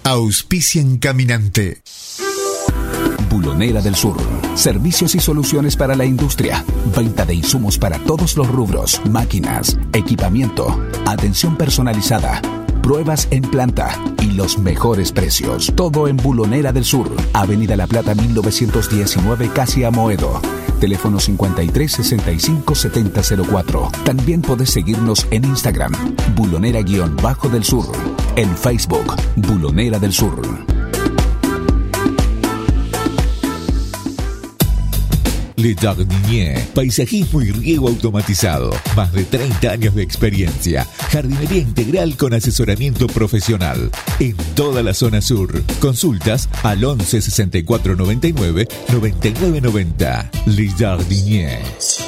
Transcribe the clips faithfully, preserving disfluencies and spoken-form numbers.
Auspician Caminante. Bulonera del Sur. Servicios y soluciones para la industria. Venta de insumos para todos los rubros. Máquinas, equipamiento, atención personalizada, pruebas en planta y los mejores precios. Todo en Bulonera del Sur. Avenida La Plata mil novecientos diecinueve, casi Amoedo. Teléfono cincuenta y tres sesenta y cinco setenta cero cuatro. También podés seguirnos en Instagram, Bulonera-Bajo del Sur. En Facebook, Bulonera del Sur. Le Jardinier, paisajismo y riego automatizado. Más de treinta años de experiencia. Jardinería integral con asesoramiento profesional. En toda la zona sur. Consultas al once sesenta y cuatro noventa y nueve noventa y nueve noventa. Le Jardinier.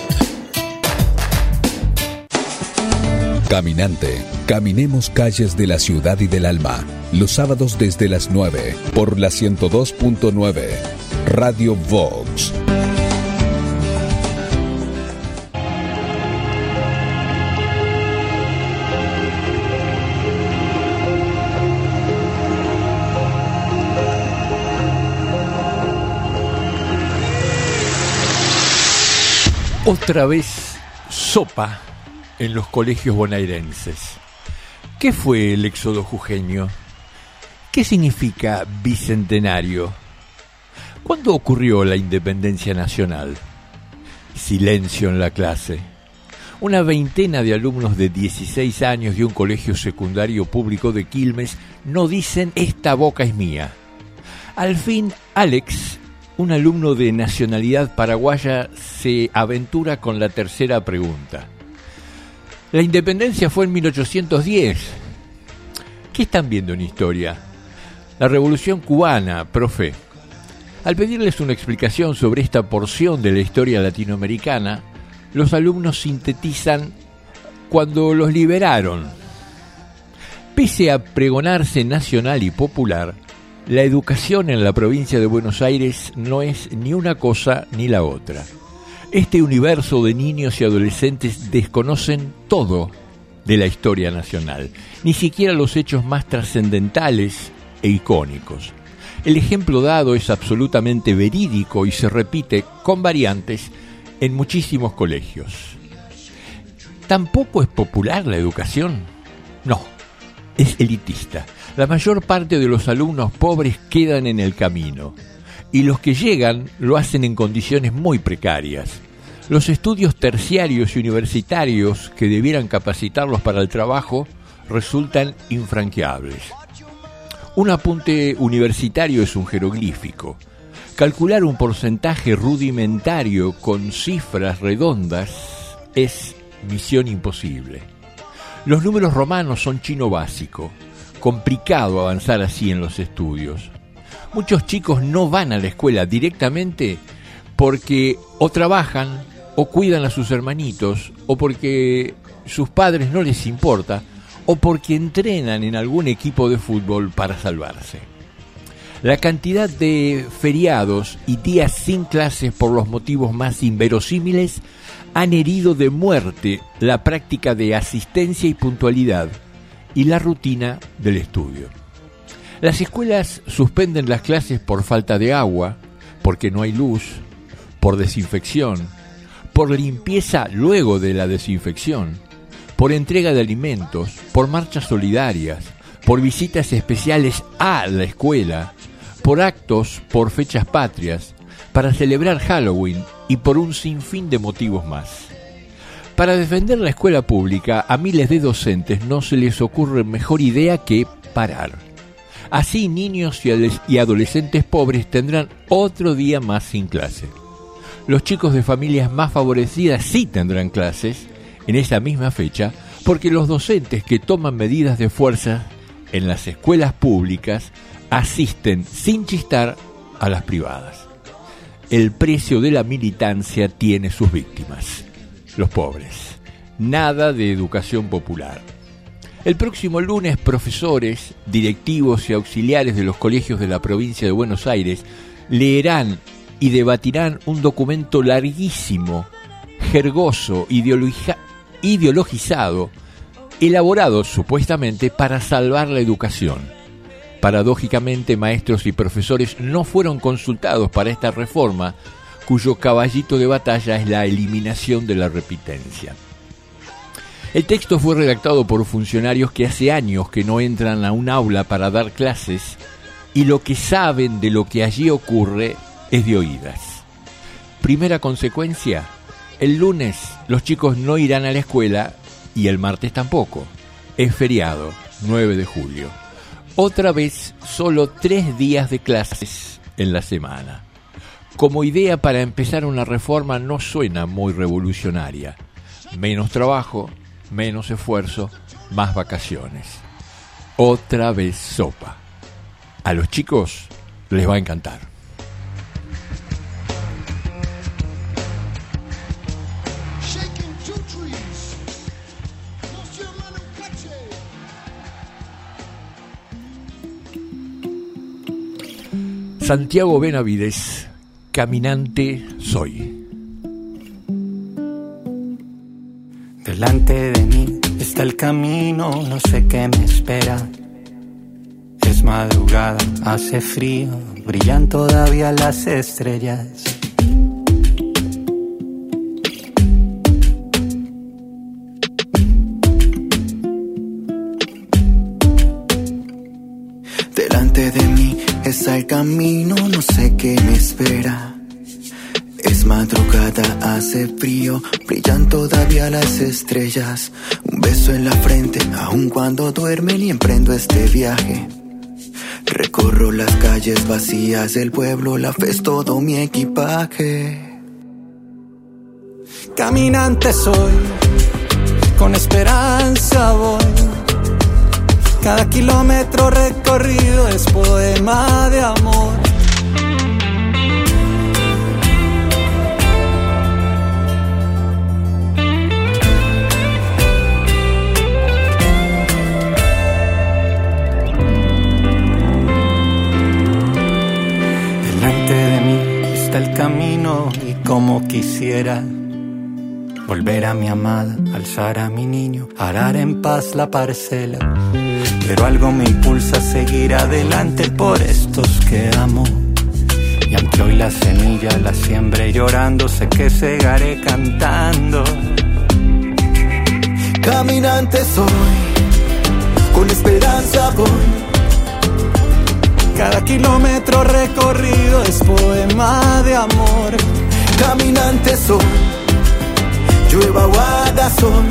Caminante. Caminemos calles de la ciudad y del alma. Los sábados desde las nueve. Por la ciento dos punto nueve. Radio Vox. Otra vez sopa en los colegios bonaerenses. ¿Qué fue el éxodo jujeño? ¿Qué significa bicentenario? ¿Cuándo ocurrió la independencia nacional? Silencio en la clase. Una veintena de alumnos de dieciséis años de un colegio secundario público de Quilmes no dicen «esta boca es mía». Al fin, Alex, un alumno de nacionalidad paraguaya, se aventura con la tercera pregunta. La independencia fue en mil ochocientos diez. ¿Qué están viendo en historia? La Revolución Cubana, profe. Al pedirles una explicación sobre esta porción de la historia latinoamericana, los alumnos sintetizan cuando los liberaron. Pese a pregonarse nacional y popular, la educación en la provincia de Buenos Aires no es ni una cosa ni la otra. Este universo de niños y adolescentes desconocen todo de la historia nacional, ni siquiera los hechos más trascendentales e icónicos. El ejemplo dado es absolutamente verídico y se repite con variantes en muchísimos colegios. ¿Tampoco es popular la educación? No, es elitista. La mayor parte de los alumnos pobres quedan en el camino y los que llegan lo hacen en condiciones muy precarias. Los estudios terciarios y universitarios que debieran capacitarlos para el trabajo resultan infranqueables. Un apunte universitario es un jeroglífico. Calcular un porcentaje rudimentario con cifras redondas es misión imposible. Los números romanos son chino básico. Complicado avanzar así en los estudios. Muchos chicos no van a la escuela directamente porque o trabajan o cuidan a sus hermanitos o porque sus padres no les importa o porque entrenan en algún equipo de fútbol para salvarse. La cantidad de feriados y días sin clases por los motivos más inverosímiles han herido de muerte la práctica de asistencia y puntualidad y la rutina del estudio. Las escuelas suspenden las clases por falta de agua, porque no hay luz, por desinfección, por limpieza luego de la desinfección, por entrega de alimentos, por marchas solidarias, por visitas especiales a la escuela, por actos, por fechas patrias, para celebrar Halloween y por un sinfín de motivos más. Para defender la escuela pública, a miles de docentes no se les ocurre mejor idea que parar. Así, niños y adolescentes pobres tendrán otro día más sin clase. Los chicos de familias más favorecidas sí tendrán clases en esa misma fecha, porque los docentes que toman medidas de fuerza en las escuelas públicas asisten sin chistar a las privadas. El precio de la militancia tiene sus víctimas. Los pobres. Nada de educación popular. El próximo lunes, profesores, directivos y auxiliares de los colegios de la provincia de Buenos Aires leerán y debatirán un documento larguísimo, jergoso, ideologi- ideologizado, elaborado supuestamente para salvar la educación. Paradójicamente, maestros y profesores no fueron consultados para esta reforma, cuyo caballito de batalla es la eliminación de la repitencia. El texto fue redactado por funcionarios que hace años que no entran a un aula para dar clases y lo que saben de lo que allí ocurre es de oídas. Primera consecuencia, el lunes los chicos no irán a la escuela y el martes tampoco. Es feriado, nueve de julio. Otra vez, solo tres días de clases en la semana. Como idea para empezar una reforma no suena muy revolucionaria. Menos trabajo, menos esfuerzo, más vacaciones. Otra vez sopa. A los chicos les va a encantar. Santiago Benavides, caminante soy. Delante de mí está el camino, no sé qué me espera. Es madrugada, hace frío, brillan todavía las estrellas. Delante de mí está el camino, no sé qué me espera. Es madrugada, hace frío, brillan todavía las estrellas. Un beso en la frente, aun cuando duermen, y emprendo este viaje. Recorro las calles vacías del pueblo, la fe es todo mi equipaje. Caminante soy, con esperanza voy. Cada kilómetro recorrido es poema de amor. Delante de mí está el camino y como quisiera volver a mi amada, alzar a mi niño, arar en paz la parcela. Pero algo me impulsa a seguir adelante por estos que amo. Y aunque hoy la semilla la siembre llorando, sé que segaré cantando. Caminante soy, con esperanza voy. Cada kilómetro recorrido es poema de amor. Caminante soy, llueva o haga sol.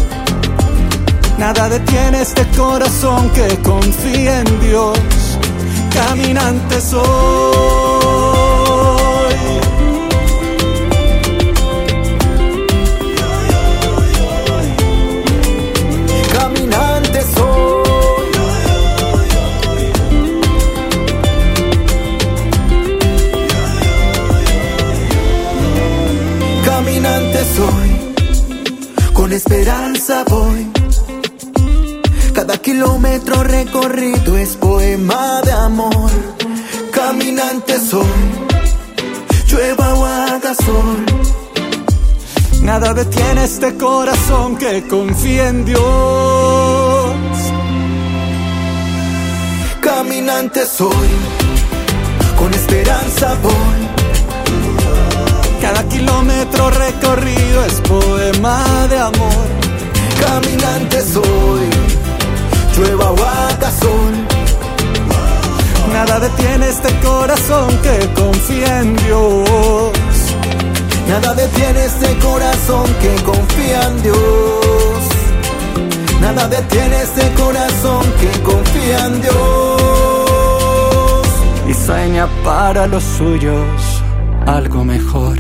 Nada detiene este corazón que confía en Dios. Caminante soy. Caminante soy. Caminante soy. Con esperanza voy. Cada kilómetro recorrido es poema de amor. Caminante soy, llueva o haga sol. Nada detiene este corazón que confía en Dios. Caminante soy, con esperanza voy. Cada kilómetro recorrido es poema de amor. Caminante soy, llueva o haga sol. Nada detiene este corazón que confía en Dios. Nada detiene este corazón que confía en Dios. Nada detiene este corazón que confía en Dios. Y sueña para los suyos algo mejor.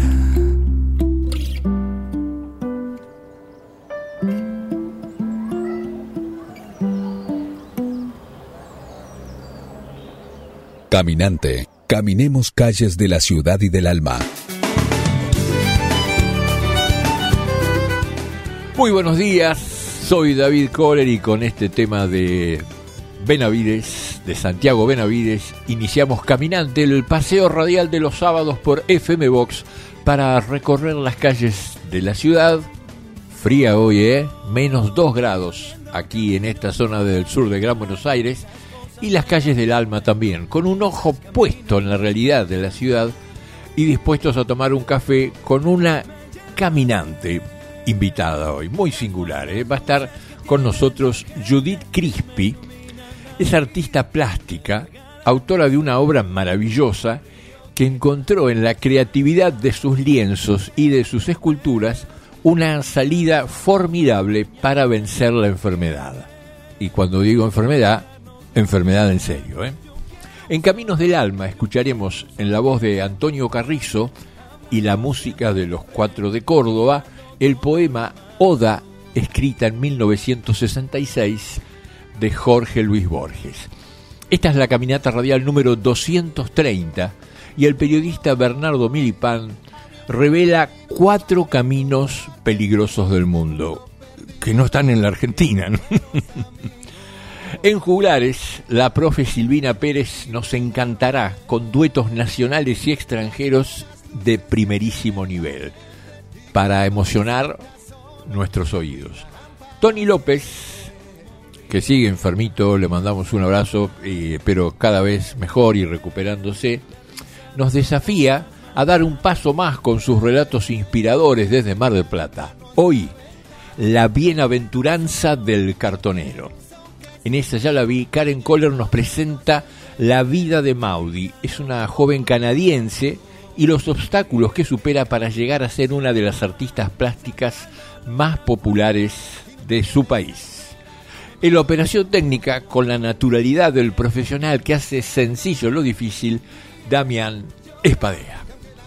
Caminante, caminemos calles de la ciudad y del alma. Muy buenos días, soy David Kohler y con este tema de Benavides, de Santiago Benavides, iniciamos Caminante, el paseo radial de los sábados por F M Vox para recorrer las calles de la ciudad. Fría hoy, ¿eh? Menos dos grados aquí en esta zona del sur de Gran Buenos Aires. y las calles del alma también, con un ojo puesto en la realidad de la ciudad y dispuestos a tomar un café con una caminante invitada hoy, muy singular, ¿eh? Va a estar con nosotros Judith Crispi, es artista plástica, autora de una obra maravillosa que encontró en la creatividad de sus lienzos y de sus esculturas una salida formidable para vencer la enfermedad. Y cuando digo enfermedad, enfermedad en serio, ¿eh? En Caminos del Alma escucharemos en la voz de Antonio Carrizo y la música de Los Cuatro de Córdoba el poema Oda, escrita en mil novecientos sesenta y seis, de Jorge Luis Borges. Esta es la caminata radial número doscientos treinta y el periodista Bernardo Milipán revela cuatro caminos peligrosos del mundo que no están en la Argentina, ¿no? En Juglares, la profe Silvina Pérez nos encantará con duetos nacionales y extranjeros de primerísimo nivel para emocionar nuestros oídos. Tony López, que sigue enfermito, le mandamos un abrazo, eh, pero cada vez mejor y recuperándose, nos desafía a dar un paso más con sus relatos inspiradores desde Mar del Plata. Hoy, la bienaventuranza del cartonero. En esa ya la vi, Karen Kohler nos presenta la vida de Maudie. Es una joven canadiense y los obstáculos que supera para llegar a ser una de las artistas plásticas más populares de su país. En la operación técnica, con la naturalidad del profesional que hace sencillo lo difícil, Damián Espadea.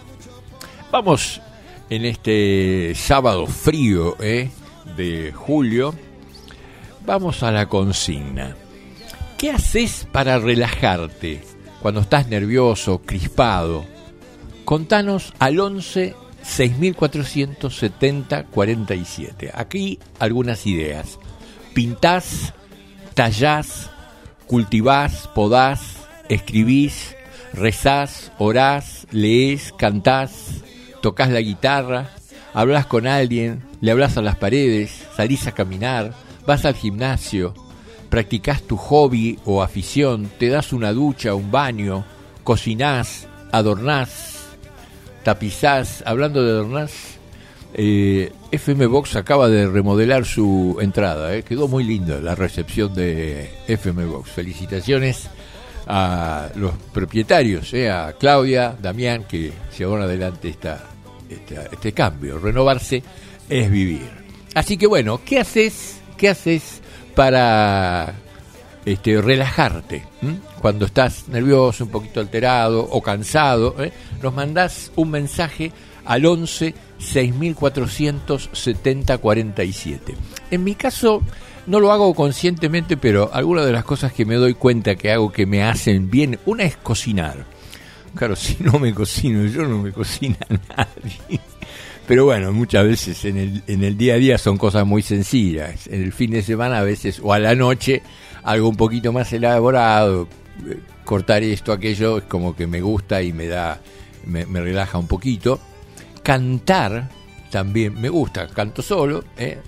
Vamos en este sábado frío ¿eh? de julio, vamos a la consigna. ¿Qué haces para relajarte cuando estás nervioso, crispado? Contanos al once seis mil cuatrocientos setenta cuarenta y siete. Aquí algunas ideas. Pintás, tallás, cultivás, podás, escribís, rezás, orás, leés, cantás, tocas la guitarra, hablas con alguien, le hablas a las paredes, salís a caminar, vas al gimnasio, practicás tu hobby o afición, te das una ducha, un baño, cocinás, adornás, tapizás. Hablando de adornás, eh, F M Box acaba de remodelar su entrada, eh, quedó muy linda la recepción de F M Box. Felicitaciones a los propietarios, eh, a Claudia, Damián, que llevaron adelante esta, esta, este cambio. Renovarse es vivir. Así que bueno, ¿qué haces? ¿Qué haces para este, relajarte? ¿Mm? Cuando estás nervioso, un poquito alterado o cansado, ¿eh? Nos mandás un mensaje al once seis mil cuatrocientos setenta cuarenta y siete. En mi caso no lo hago conscientemente, pero algunas de las cosas que me doy cuenta que hago que me hacen bien, una es cocinar. Claro, si no me cocino yo, no me cocina nadie. Pero bueno, muchas veces en el, en el día a día son cosas muy sencillas. En el fin de semana a veces, o a la noche, algo un poquito más elaborado, cortar esto, aquello, es como que me gusta y me da, me, me relaja un poquito. Cantar también me gusta, canto solo, ¿eh?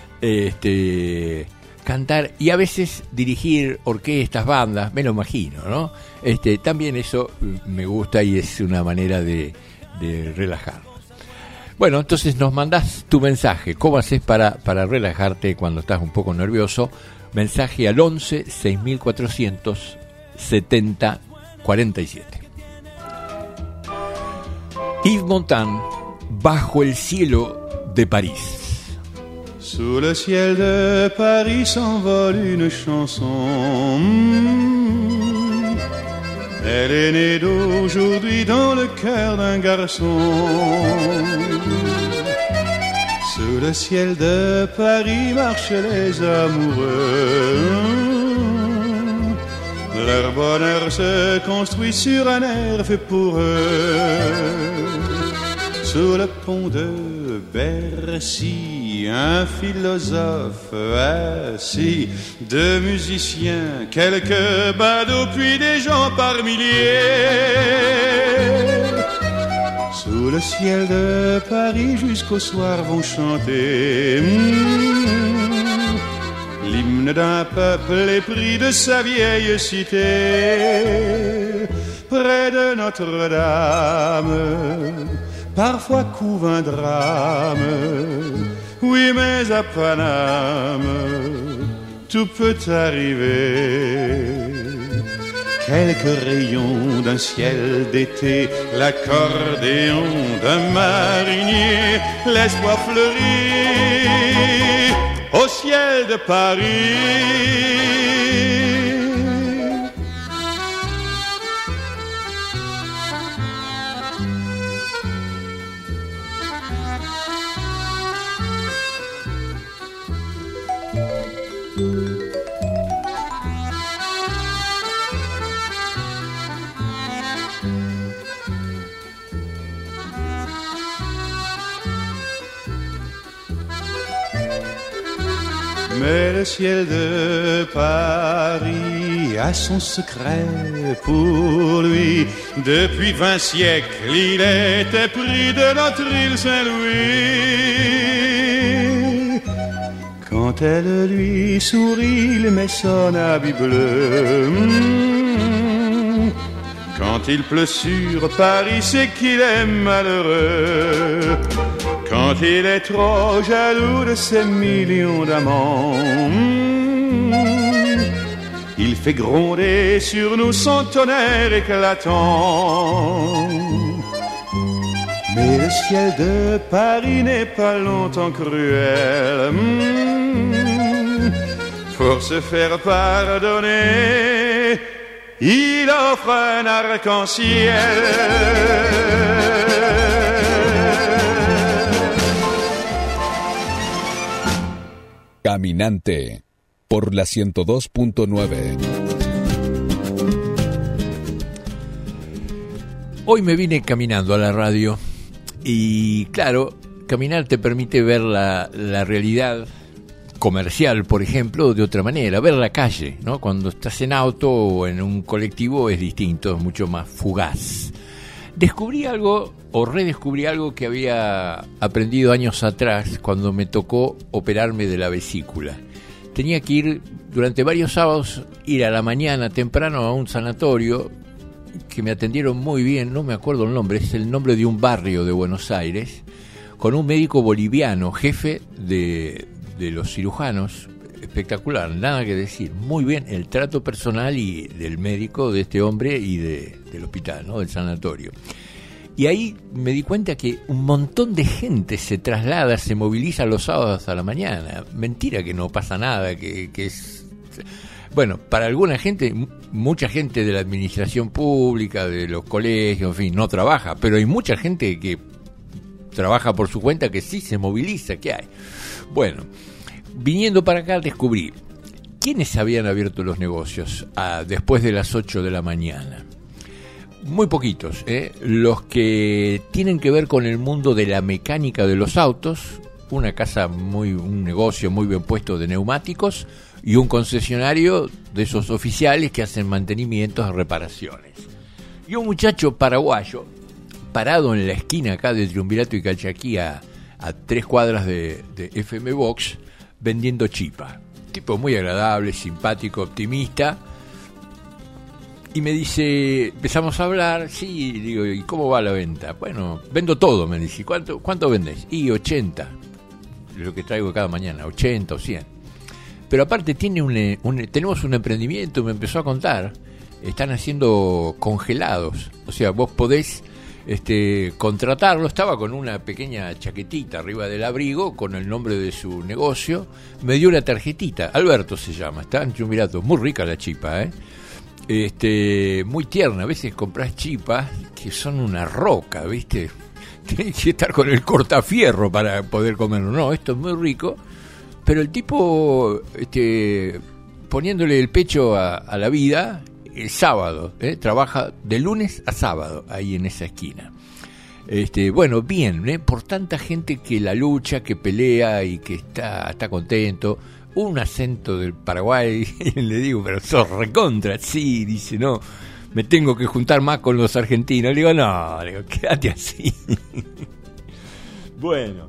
este, cantar y a veces dirigir orquestas, bandas, me lo imagino, ¿no? Este, también eso me gusta y es una manera de, de relajar. Bueno, entonces nos mandás tu mensaje. ¿Cómo haces para, para relajarte cuando estás un poco nervioso? Mensaje al once seis mil cuatrocientos setenta cuarenta y siete. Yves Montand, Bajo el cielo de París. Sous le ciel de Paris s'envole une chanson. Mmh. Elle est née d'aujourd'hui dans le cœur d'un garçon. Sous le ciel de Paris marchent les amoureux. Leur bonheur se construit sur un air fait pour eux. Sous le pont de Bercy, un philosophe assis, deux musiciens, quelques badauds, puis des gens par milliers. Sous le ciel de Paris jusqu'au soir vont chanter mmh, l'hymne d'un peuple épris de sa vieille cité. Près de Notre-Dame, parfois couve un drame. Oui, mais à Paname, tout peut arriver. Quelques rayons d'un ciel d'été, l'accordéon d'un marinier, l'espoir fleurit au ciel de Paris. Mais le ciel de Paris a son secret pour lui. Depuis vingt siècles, il était pris de notre île Saint-Louis. Quand elle lui sourit, il met son habit bleu. Mmh. Quand il pleut sur Paris, c'est qu'il est malheureux. Quand il est trop jaloux de ses millions d'amants, il fait gronder sur nous son tonnerre éclatant. Mais le ciel de Paris n'est pas longtemps cruel. Pour se faire pardonner, il offre un arc-en-ciel. Caminante, por la ciento dos punto nueve. Hoy me vine caminando a la radio y claro, caminar te permite ver la, la realidad comercial, por ejemplo, de otra manera, ver la calle, ¿no? Cuando estás en auto o en un colectivo es distinto, es mucho más fugaz. Descubrí algo o redescubrí algo que había aprendido años atrás cuando me tocó operarme de la vesícula. Tenía que ir durante varios sábados, ir a la mañana temprano a un sanatorio que me atendieron muy bien, no me acuerdo el nombre, es el nombre de un barrio de Buenos Aires, con un médico boliviano, jefe de, de los cirujanos, espectacular, nada que decir, muy bien el trato personal y del médico de este hombre y de, del hospital, ¿no? Del sanatorio. Y ahí me di cuenta que un montón de gente se traslada, se moviliza los sábados a la mañana. Mentira que no pasa nada, que, que es... Bueno, para alguna gente, mucha gente de la administración pública, de los colegios, en fin, no trabaja, pero hay mucha gente que trabaja por su cuenta que sí se moviliza, ¿qué hay? Bueno, viniendo para acá descubrí quiénes habían abierto los negocios ah, después de las ocho de la mañana. Muy poquitos, ¿eh? Los que tienen que ver con el mundo de la mecánica de los autos, una casa muy, un negocio muy bien puesto de neumáticos y un concesionario de esos oficiales que hacen mantenimientos, reparaciones. Y un muchacho paraguayo parado en la esquina acá de Triunvirato y Calchaquí a, a tres cuadras de, de F M Box vendiendo chipa. Tipo muy agradable, simpático, optimista. Y me dice, empezamos a hablar, sí, digo, ¿y cómo va la venta? Bueno, vendo todo, me dice. ¿Cuánto, cuánto vendés? Y ochenta, lo que traigo cada mañana, ochenta o cien. Pero aparte tiene un, un, tenemos un emprendimiento, me empezó a contar, están haciendo congelados. O sea, vos podés este, contratarlo, estaba con una pequeña chaquetita arriba del abrigo, con el nombre de su negocio, me dio la tarjetita, Alberto se llama, está en Triunvirato, muy rica la chipa, ¿eh? Este, muy tierna, a veces compras chipas que son una roca, ¿viste? Tienes que estar con el cortafierro para poder comerlo. No, esto es muy rico, pero el tipo este, poniéndole el pecho a, a la vida, el sábado, ¿eh? Trabaja de lunes a sábado ahí en esa esquina. Este, bueno, bien, ¿eh? Por tanta gente que la lucha, que pelea y que está, está contento. Un acento del Paraguay, y le digo, pero sos recontra, sí, dice, no, me tengo que juntar más con los argentinos. Le digo, no, le digo, quédate así. Bueno,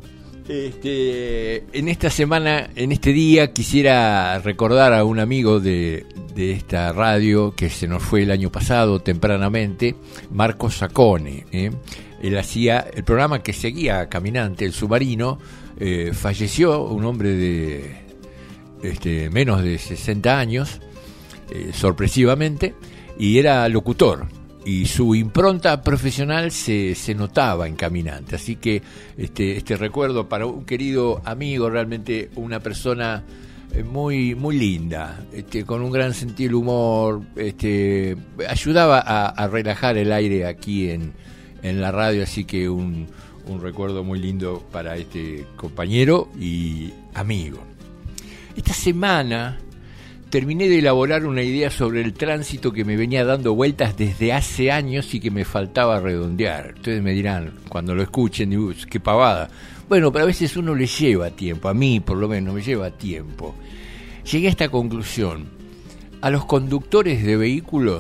Este, en esta semana, en este día, quisiera recordar a un amigo de, de esta radio que se nos fue el año pasado tempranamente, Marco Saccone. ¿eh? Él hacía el programa que seguía Caminante, El Submarino. Eh, falleció un hombre de este, menos de sesenta años, eh, sorpresivamente, y era locutor. Y su impronta profesional se, se notaba en Caminante. Así que este, este recuerdo para un querido amigo, realmente una persona muy muy linda, este, con un gran sentido del humor, este, ayudaba a, a relajar el aire aquí en, en la radio. Así que un, un recuerdo muy lindo para este compañero y amigo. Esta semana terminé de elaborar una idea sobre el tránsito que me venía dando vueltas desde hace años y que me faltaba redondear. Ustedes me dirán, cuando lo escuchen, qué pavada. Bueno, pero a veces uno le lleva tiempo, a mí por lo menos me lleva tiempo. Llegué a esta conclusión: a los conductores de vehículos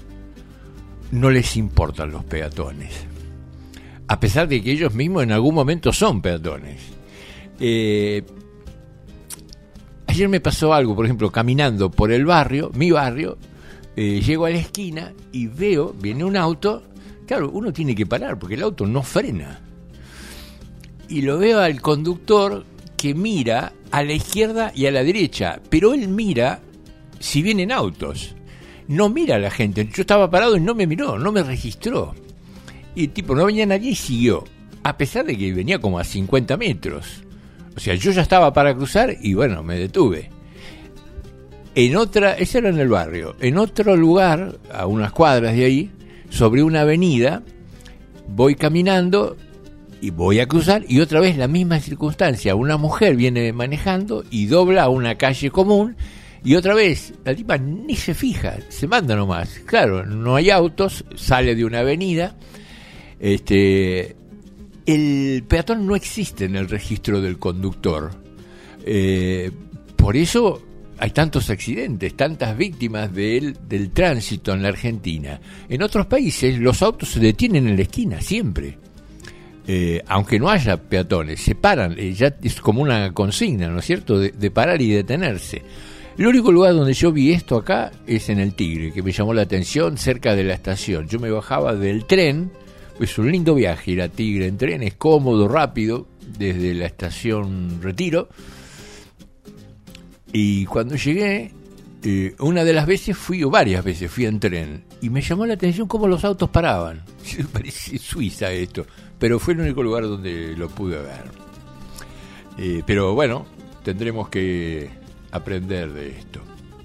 no les importan los peatones, a pesar de que ellos mismos en algún momento son peatones. Eh... Ayer me pasó algo, por ejemplo, caminando por el barrio, mi barrio, eh, llego a la esquina y veo, viene un auto. Claro, uno tiene que parar porque el auto no frena. Y lo veo al conductor que mira a la izquierda y a la derecha, pero él mira si vienen autos, no mira a la gente. Yo estaba parado y no me miró, no me registró. Y el tipo no venía nadie y siguió, a pesar de que venía como a cincuenta metros. O sea, yo ya estaba para cruzar y bueno, me detuve. En otra, ese era en el barrio, en otro lugar, a unas cuadras de ahí, sobre una avenida, voy caminando y voy a cruzar y otra vez la misma circunstancia. Una mujer viene manejando y dobla a una calle común y otra vez la tipa ni se fija, se manda nomás. Claro, no hay autos, sale de una avenida, este... El peatón no existe en el registro del conductor. Eh, por eso hay tantos accidentes, tantas víctimas del, del tránsito en la Argentina. En otros países los autos se detienen en la esquina siempre. Eh, aunque no haya peatones, se paran. Eh, ya es como una consigna, ¿no es cierto?, de, de parar y detenerse. El único lugar donde yo vi esto acá es en el Tigre, que me llamó la atención, cerca de la estación. Yo me bajaba del tren. Es un lindo viaje ir a Tigre en tren, es cómodo, rápido, desde la estación Retiro. Y cuando llegué, eh, una de las veces fui, o varias veces fui en tren, y me llamó la atención cómo los autos paraban. Parece Suiza esto, pero fue el único lugar donde lo pude ver. Eh, pero bueno, tendremos que aprender de esto.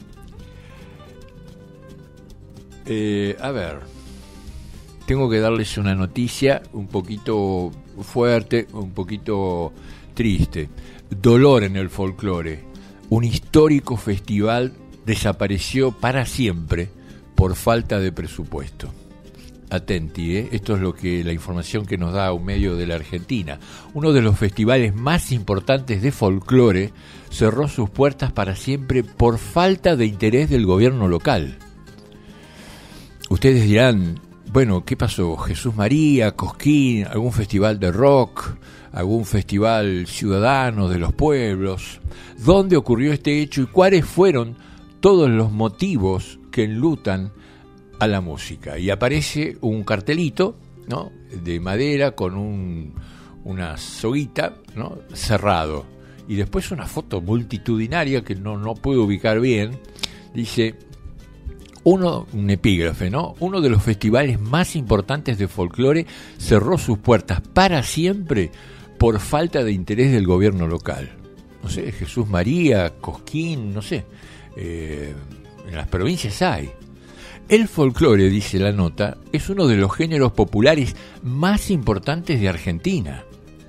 Eh, a ver... Tengo que darles una noticia un poquito fuerte, un poquito triste. Dolor en el folclore. Un histórico festival desapareció para siempre por falta de presupuesto. Atenti, ¿eh? Esto es lo que la información que nos da un medio de la Argentina. Uno de los festivales más importantes de folclore cerró sus puertas para siempre por falta de interés del gobierno local. Ustedes dirán, bueno, ¿qué pasó? Jesús María, Cosquín, algún festival de rock, algún festival ciudadano de los pueblos. ¿Dónde ocurrió este hecho y cuáles fueron todos los motivos que enlutan a la música? Y aparece un cartelito, ¿no?, de madera con un, una soguita, ¿no?, cerrado. Y después una foto multitudinaria que no, no puedo ubicar bien. Dice... Uno, un epígrafe, ¿no? Uno de los festivales más importantes de folclore cerró sus puertas para siempre por falta de interés del gobierno local. No sé, Jesús María, Cosquín, no sé. Eh, en las provincias hay. El folclore, dice la nota, es uno de los géneros populares más importantes de Argentina.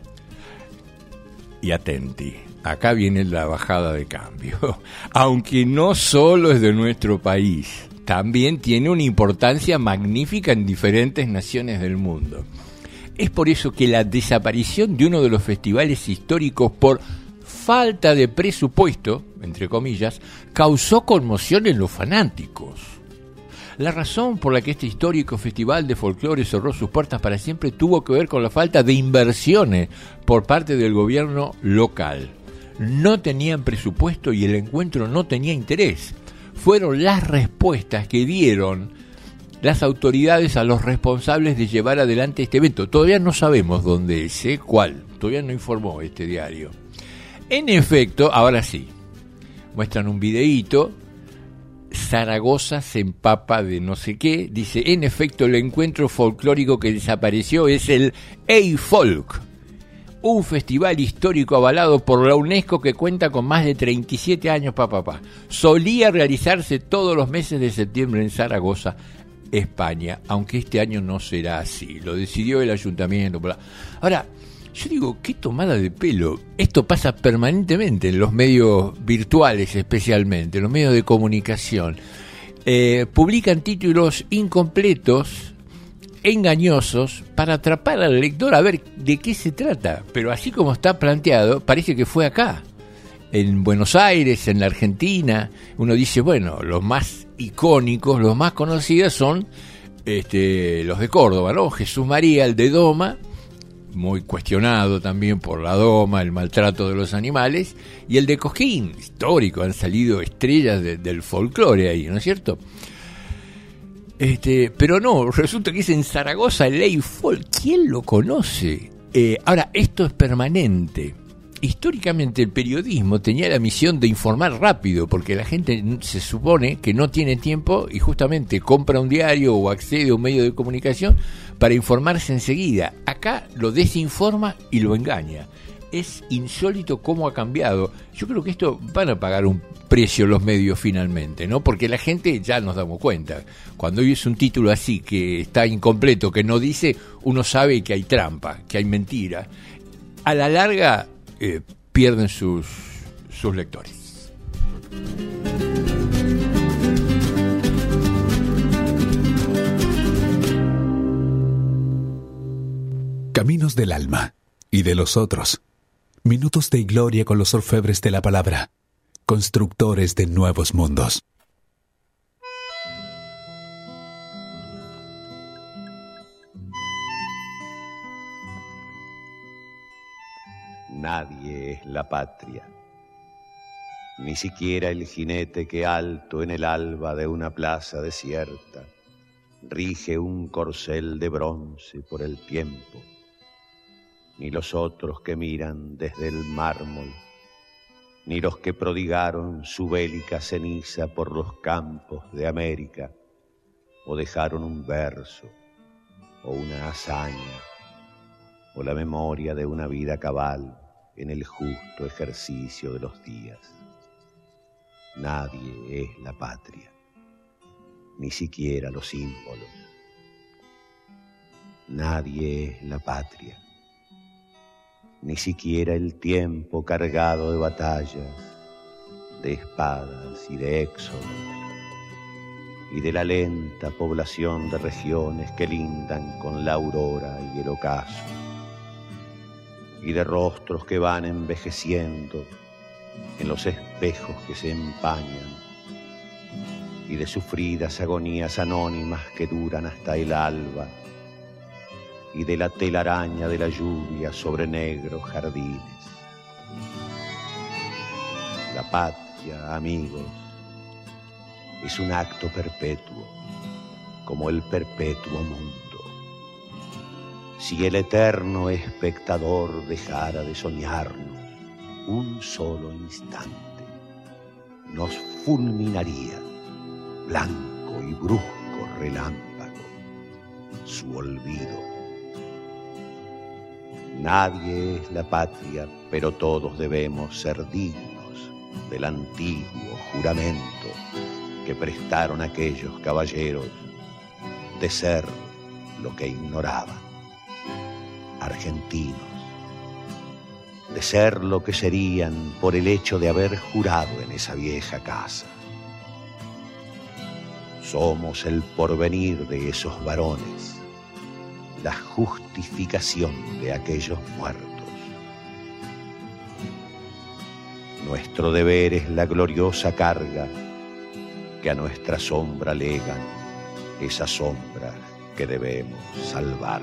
Y atenti, acá viene la bajada de cambio. Aunque no solo es de nuestro país, también tiene una importancia magnífica en diferentes naciones del mundo. Es por eso que la desaparición de uno de los festivales históricos por falta de presupuesto, entre comillas, causó conmoción en los fanáticos. La razón por la que este histórico festival de folclore cerró sus puertas para siempre tuvo que ver con la falta de inversiones por parte del gobierno local. No tenían presupuesto y el encuentro no tenía interés. Fueron las respuestas que dieron las autoridades a los responsables de llevar adelante este evento. Todavía no sabemos dónde es, ¿eh? ¿Cuál? Todavía no informó este diario. En efecto, ahora sí, muestran un videíto. Zaragoza se empapa de no sé qué. Dice, en efecto, el encuentro folclórico que desapareció es el EIFolk, un festival histórico avalado por la UNESCO que cuenta con más de treinta y siete años. Pa, pa, pa. Solía realizarse todos los meses de septiembre en Zaragoza, España, aunque este año no será así. Lo decidió el ayuntamiento. Bla. Ahora, yo digo, qué tomada de pelo. Esto pasa permanentemente en los medios virtuales, especialmente, en los medios de comunicación. Eh, publican títulos incompletos, engañosos, para atrapar al lector a ver de qué se trata. Pero así como está planteado, parece que fue acá, en Buenos Aires, en la Argentina. Uno dice, bueno, los más icónicos, los más conocidos son este, los de Córdoba, ¿no? Jesús María, el de Doma, muy cuestionado también por la doma, el maltrato de los animales, y el de Cosquín, histórico, han salido estrellas de, del folclore ahí, ¿no es cierto? Este, pero no, resulta que es en Zaragoza el EIFolk. ¿Quién lo conoce? Eh, ahora, esto es permanente. Históricamente el periodismo tenía la misión de informar rápido, porque la gente se supone que no tiene tiempo y justamente compra un diario o accede a un medio de comunicación para informarse enseguida. Acá lo desinforma y lo engaña. Es insólito cómo ha cambiado. Yo creo que esto van a pagar un precio los medios finalmente, ¿no? Porque la gente ya nos damos cuenta. Cuando oyes un título así que está incompleto, que no dice, uno sabe que hay trampa, que hay mentira. A la larga eh, pierden sus, sus lectores. Caminos del alma y de los otros. Minutos de gloria con los orfebres de la palabra. Constructores de nuevos mundos. Nadie es la patria, ni siquiera el jinete que alto en el alba de una plaza desierta rige un corcel de bronce por el tiempo, ni los otros que miran desde el mármol, ni los que prodigaron su bélica ceniza por los campos de América, o dejaron un verso, o una hazaña, o la memoria de una vida cabal en el justo ejercicio de los días. Nadie es la patria, ni siquiera los símbolos. Nadie es la patria, ni siquiera el tiempo cargado de batallas, de espadas y de éxodos, y de la lenta población de regiones que lindan con la aurora y el ocaso, y de rostros que van envejeciendo en los espejos que se empañan, y de sufridas agonías anónimas que duran hasta el alba, y de la telaraña de la lluvia sobre negros jardines. La patria, amigos, es un acto perpetuo, como el perpetuo mundo. Si el eterno espectador dejara de soñarnos un solo instante, nos fulminaría, blanco y brusco relámpago, su olvido. Nadie es la patria, pero todos debemos ser dignos del antiguo juramento que prestaron aquellos caballeros de ser lo que ignoraban, argentinos, de ser lo que serían por el hecho de haber jurado en esa vieja casa. Somos el porvenir de esos varones, la justificación de aquellos muertos. Nuestro deber es la gloriosa carga que a nuestra sombra legan esa sombra que debemos salvar.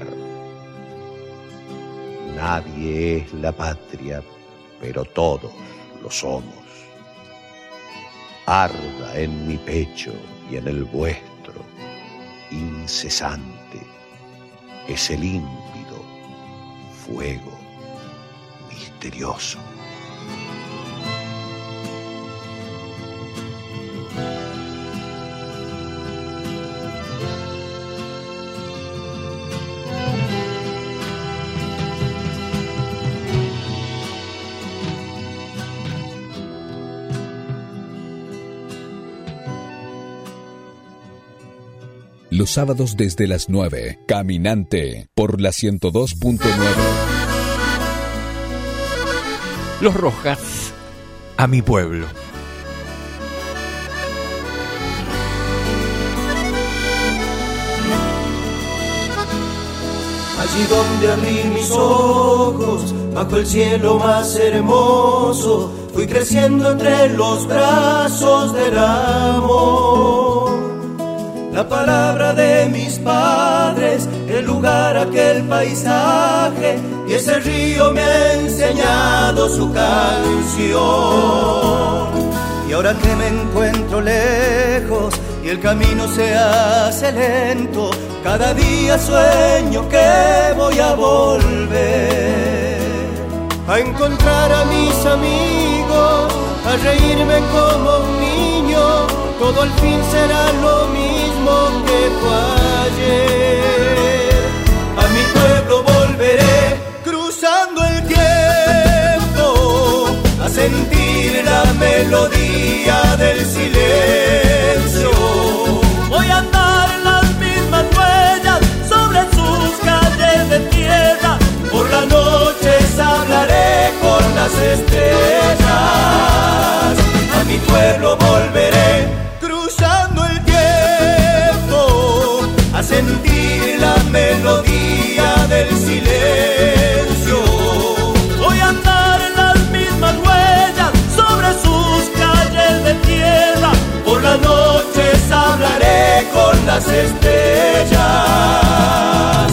Nadie es la patria, pero todos lo somos. Arda en mi pecho y en el vuestro, incesante, ese límpido fuego misterioso. Los sábados desde las nueve, Caminante, por la ciento dos punto nueve. Los Rojas, a mi pueblo. Allí donde abrí mis ojos, bajo el cielo más hermoso, fui creciendo entre los brazos del amor. La palabra de mis padres, el lugar, aquel paisaje, y ese río me ha enseñado su canción. Y ahora que me encuentro lejos y el camino se hace lento, cada día sueño que voy a volver, a encontrar a mis amigos, a reírme como un niño. Todo al fin será lo mismo que fue ayer. A mi pueblo volveré, cruzando el tiempo, a sentir la melodía del silencio. Voy a andar en las mismas huellas sobre sus calles de tierra. Por las noches hablaré con las estrellas. A mi pueblo volveré, cruzando el tiempo, a sentir la melodía del silencio. Voy a andar en las mismas huellas sobre sus calles de tierra. Por las noches hablaré con las estrellas.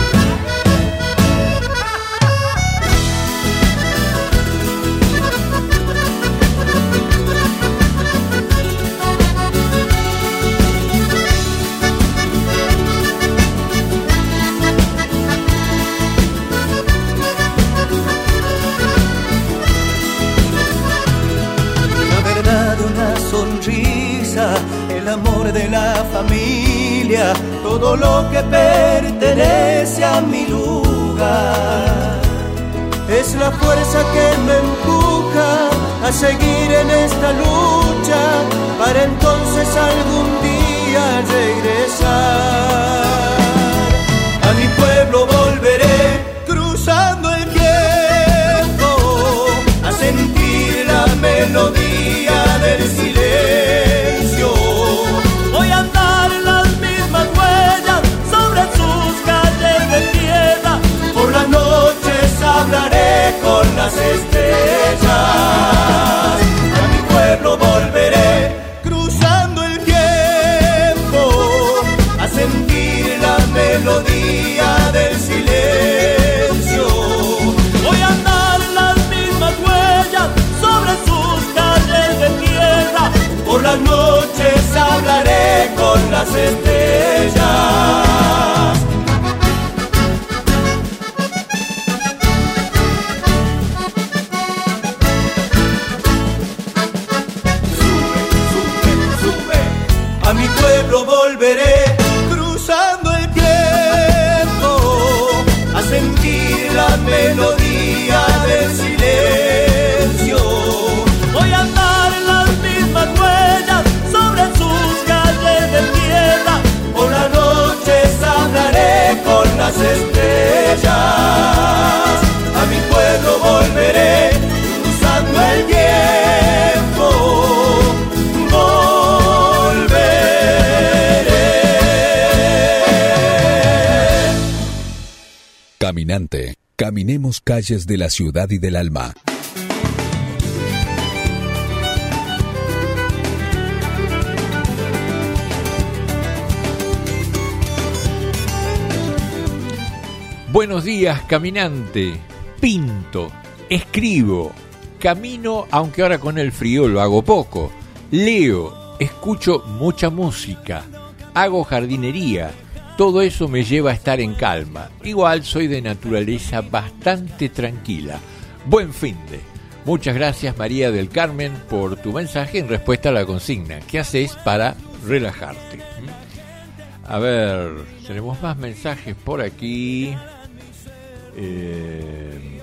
El amor de la familia, todo lo que pertenece a mi lugar, es la fuerza que me empuja a seguir en esta lucha, para entonces algún día regresar. A mi pueblo volveré, cruzando el tiempo, a sentir la melodía del silencio. Voy a andar en las mismas huellas sobre sus calles de tierra. Por las noches hablaré con las estrellas. A mi pueblo volveré, cruzando el tiempo, a sentir la melodía del silencio. Voy a andar en las mismas huellas sobre sus calles de tierra. Por las noches hablaré con las estrellas. Sube, sube, sube. A mi pueblo volveré, cruzando el tiempo, a sentir la melodía del silencio. Voy a andar en las mismas huellas sobre sus calles de tierra. Por las noches hablaré con las estrellas. A mi pueblo volveré, cruzando el tiempo. Volveré. Caminante, caminemos calles de la ciudad y del alma. Buenos días, caminante. Pinto, escribo, camino, aunque ahora con el frío lo hago poco. Leo, escucho mucha música, hago jardinería. Todo eso me lleva a estar en calma. Igual soy de naturaleza bastante tranquila. Buen finde. Muchas gracias, María del Carmen, por tu mensaje en respuesta a la consigna. ¿Qué haces para relajarte? A ver, tenemos más mensajes por aquí. Eh...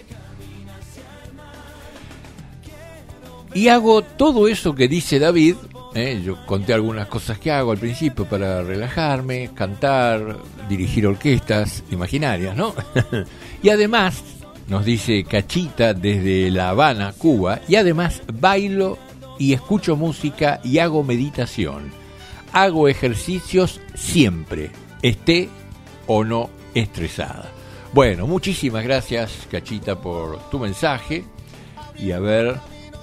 Y hago todo eso que dice David. Eh, yo conté algunas cosas que hago al principio para relajarme, cantar, dirigir orquestas imaginarias, ¿no? Y además, nos dice Cachita desde La Habana, Cuba, y además bailo y escucho música y hago meditación. Hago ejercicios siempre, esté o no estresada. Bueno, muchísimas gracias, Cachita, por tu mensaje. Y a ver,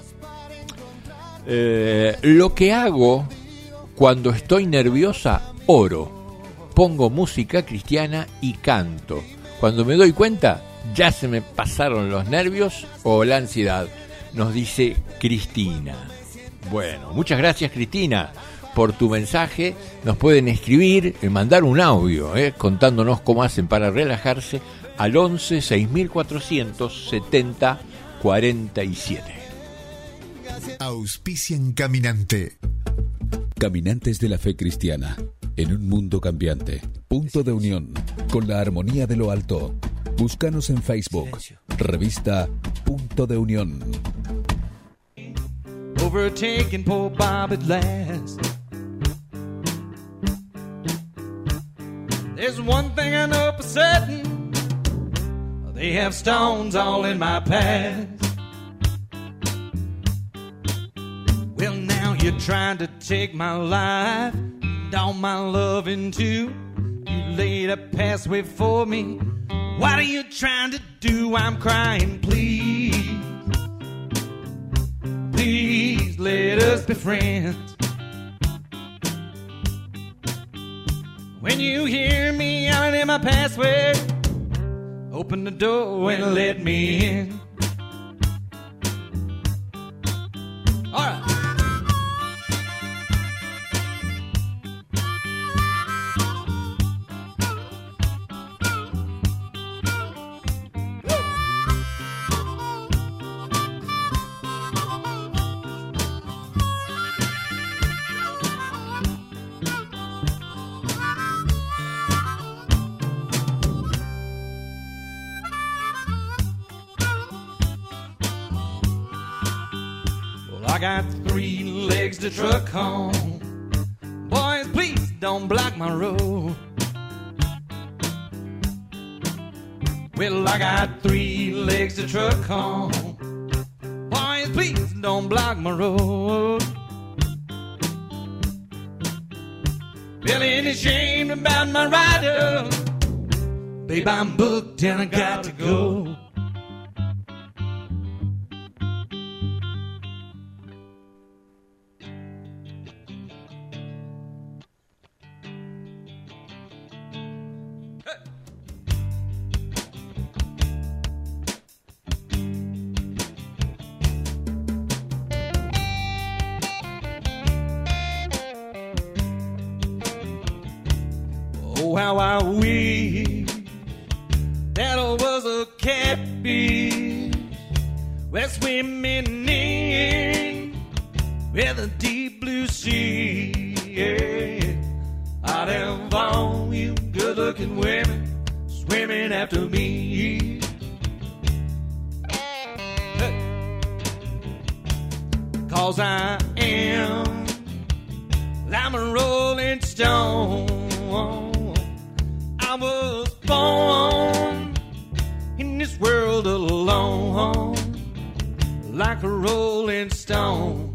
eh, lo que hago cuando estoy nerviosa, oro. Pongo música cristiana y canto. Cuando me doy cuenta, ya se me pasaron los nervios o la ansiedad, nos dice Cristina. Bueno, muchas gracias, Cristina, por tu mensaje. Nos pueden escribir, mandar un audio, eh, contándonos cómo hacen para relajarse al once seis mil cuatrocientos setenta cuarenta y siete. Auspician Caminante. Caminantes de la fe cristiana, en un mundo cambiante. Punto de unión, con la armonía de lo alto. Búscanos en Facebook, revista Punto de Unión. Overtaking poor Bob at last. There's one thing I know for certain. They have stones all in my past. Well, now you're trying to take my life, and all my loving too. You laid a pathway for me. What are you trying to do? I'm crying, please. Please let us be friends. When you hear me out in my pathway, open the door and let me in. All right. I got three legs to truck home. Boys, please don't block my road. Well, I got three legs to truck home. Boys, please don't block my road. Feeling ashamed about my rider. Babe, I'm booked and I got to go. Oh, how I wish that I was a catfish, we're swimming in with a deep blue sea. Yeah. I'd have all you good-looking women swimming after me. Cause I am, I'm a rolling stone. I was born in this world alone, like a rolling stone.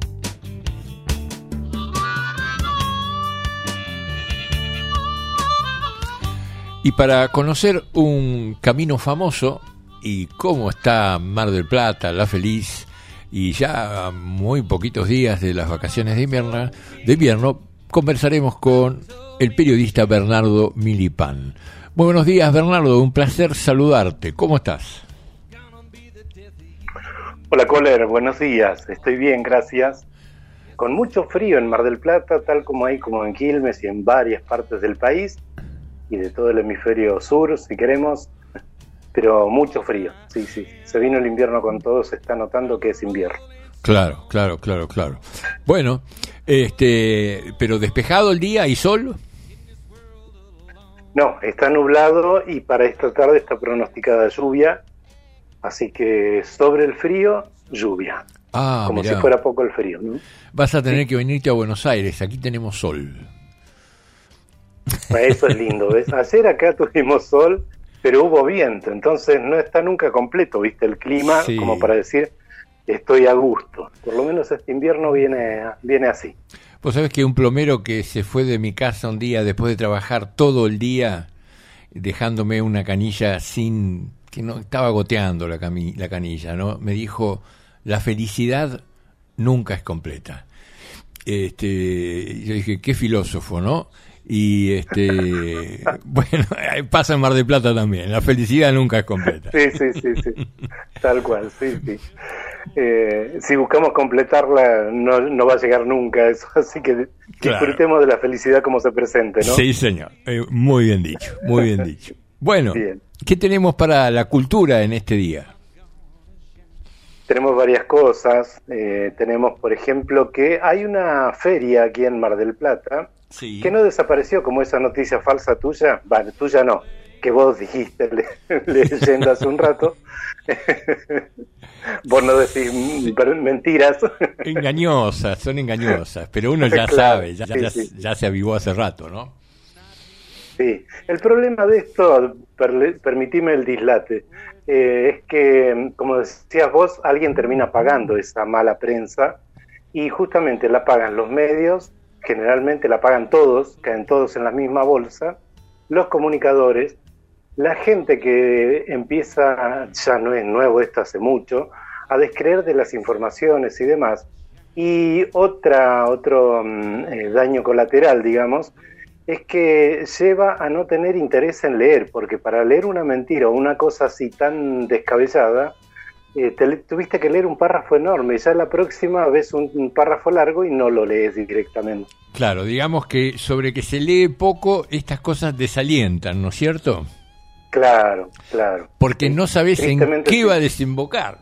Y para conocer un camino famoso y cómo está Mar del Plata, La Feliz, y ya a muy poquitos días de las vacaciones de invierno, de invierno conversaremos con el periodista Bernardo Milipán. Muy buenos días, Bernardo, un placer saludarte. ¿Cómo estás? Hola, Kohler, buenos días. Estoy bien, gracias. Con mucho frío en Mar del Plata, tal como hay como en Quilmes y en varias partes del país y de todo el hemisferio sur, si queremos, pero mucho frío. Sí, sí, se vino el invierno con todo, se está notando que es invierno. Claro, claro, claro, claro. Bueno, este, pero despejado el día y sol. No, está nublado y para esta tarde está pronosticada lluvia, así que sobre el frío, lluvia. Ah, como mirá. si fuera poco el frío, ¿no? Vas a tener sí. que venirte a Buenos Aires, aquí tenemos sol. Eso es lindo, ¿ves? Ayer acá tuvimos sol, pero hubo viento, entonces no está nunca completo, ¿viste? El clima, sí. como para decir, estoy a gusto. Por lo menos este invierno viene, viene así. Vos sabés que un plomero que se fue de mi casa un día después de trabajar todo el día, dejándome una canilla sin, que no estaba goteando la, cami, la canilla, ¿no? Me dijo, la felicidad nunca es completa. Este, yo dije, qué filósofo, ¿no? Y este, bueno, pasa en Mar del Plata también, la felicidad nunca es completa. Sí, sí, sí, sí, tal cual, sí, sí. Eh, si buscamos completarla no, no va a llegar nunca eso, así que disfrutemos claro. de la felicidad como se presente, ¿no? Sí, señor, eh, muy bien dicho, muy bien dicho. Bueno, bien. ¿Qué tenemos para la cultura en este día? Tenemos varias cosas, eh, tenemos por ejemplo que hay una feria aquí en Mar del Plata sí. que no desapareció como esa noticia falsa tuya, vale, tuya no, que vos dijiste le, leyendo hace un rato. Vos no decís sí. mentiras. Engañosas, son engañosas, pero uno ya claro, sabe, ya, sí, ya, sí. ya se avivó hace rato, ¿no? Sí, el problema de esto, per, permitime el dislate, eh, es que, como decías vos, alguien termina pagando esa mala prensa y justamente la pagan los medios, generalmente la pagan todos, caen todos en la misma bolsa, los comunicadores, la gente que empieza, ya no es nuevo esto hace mucho, a descreer de las informaciones y demás. Y otra, otro eh, daño colateral, digamos, es que lleva a no tener interés en leer, porque para leer una mentira o una cosa así tan descabellada, eh, te, tuviste que leer un párrafo enorme, ya la próxima ves un, un párrafo largo y no lo lees directamente. Claro, digamos que sobre que se lee poco, estas cosas desalientan, ¿no es cierto? Claro, claro. Porque no sabés en qué sí. va a desembocar.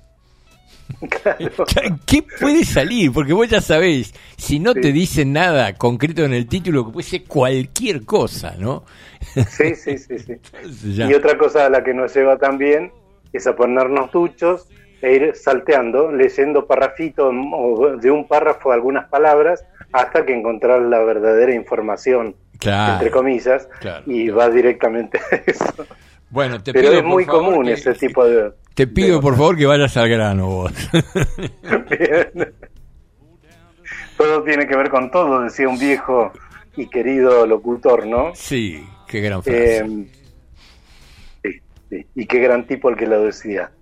Claro. ¿Qué puede salir? Porque vos ya sabés, si no sí. te dicen nada concreto en el título, que puede ser cualquier cosa, ¿no? Sí, sí, sí, sí. Y otra cosa a la que nos lleva también es a ponernos duchos e ir salteando, leyendo parrafitos o de un párrafo algunas palabras hasta que encontrar la verdadera información. Claro, entre comillas, claro, y claro. va directamente a eso. Bueno, te Pero pido, es muy común que, ese tipo de... Te pido, de... por favor, que vayas al grano vos. Bien. Todo tiene que ver con todo, decía un viejo y querido locutor, ¿no? Sí, qué gran frase. Eh, sí, sí, y qué gran tipo el que lo decía.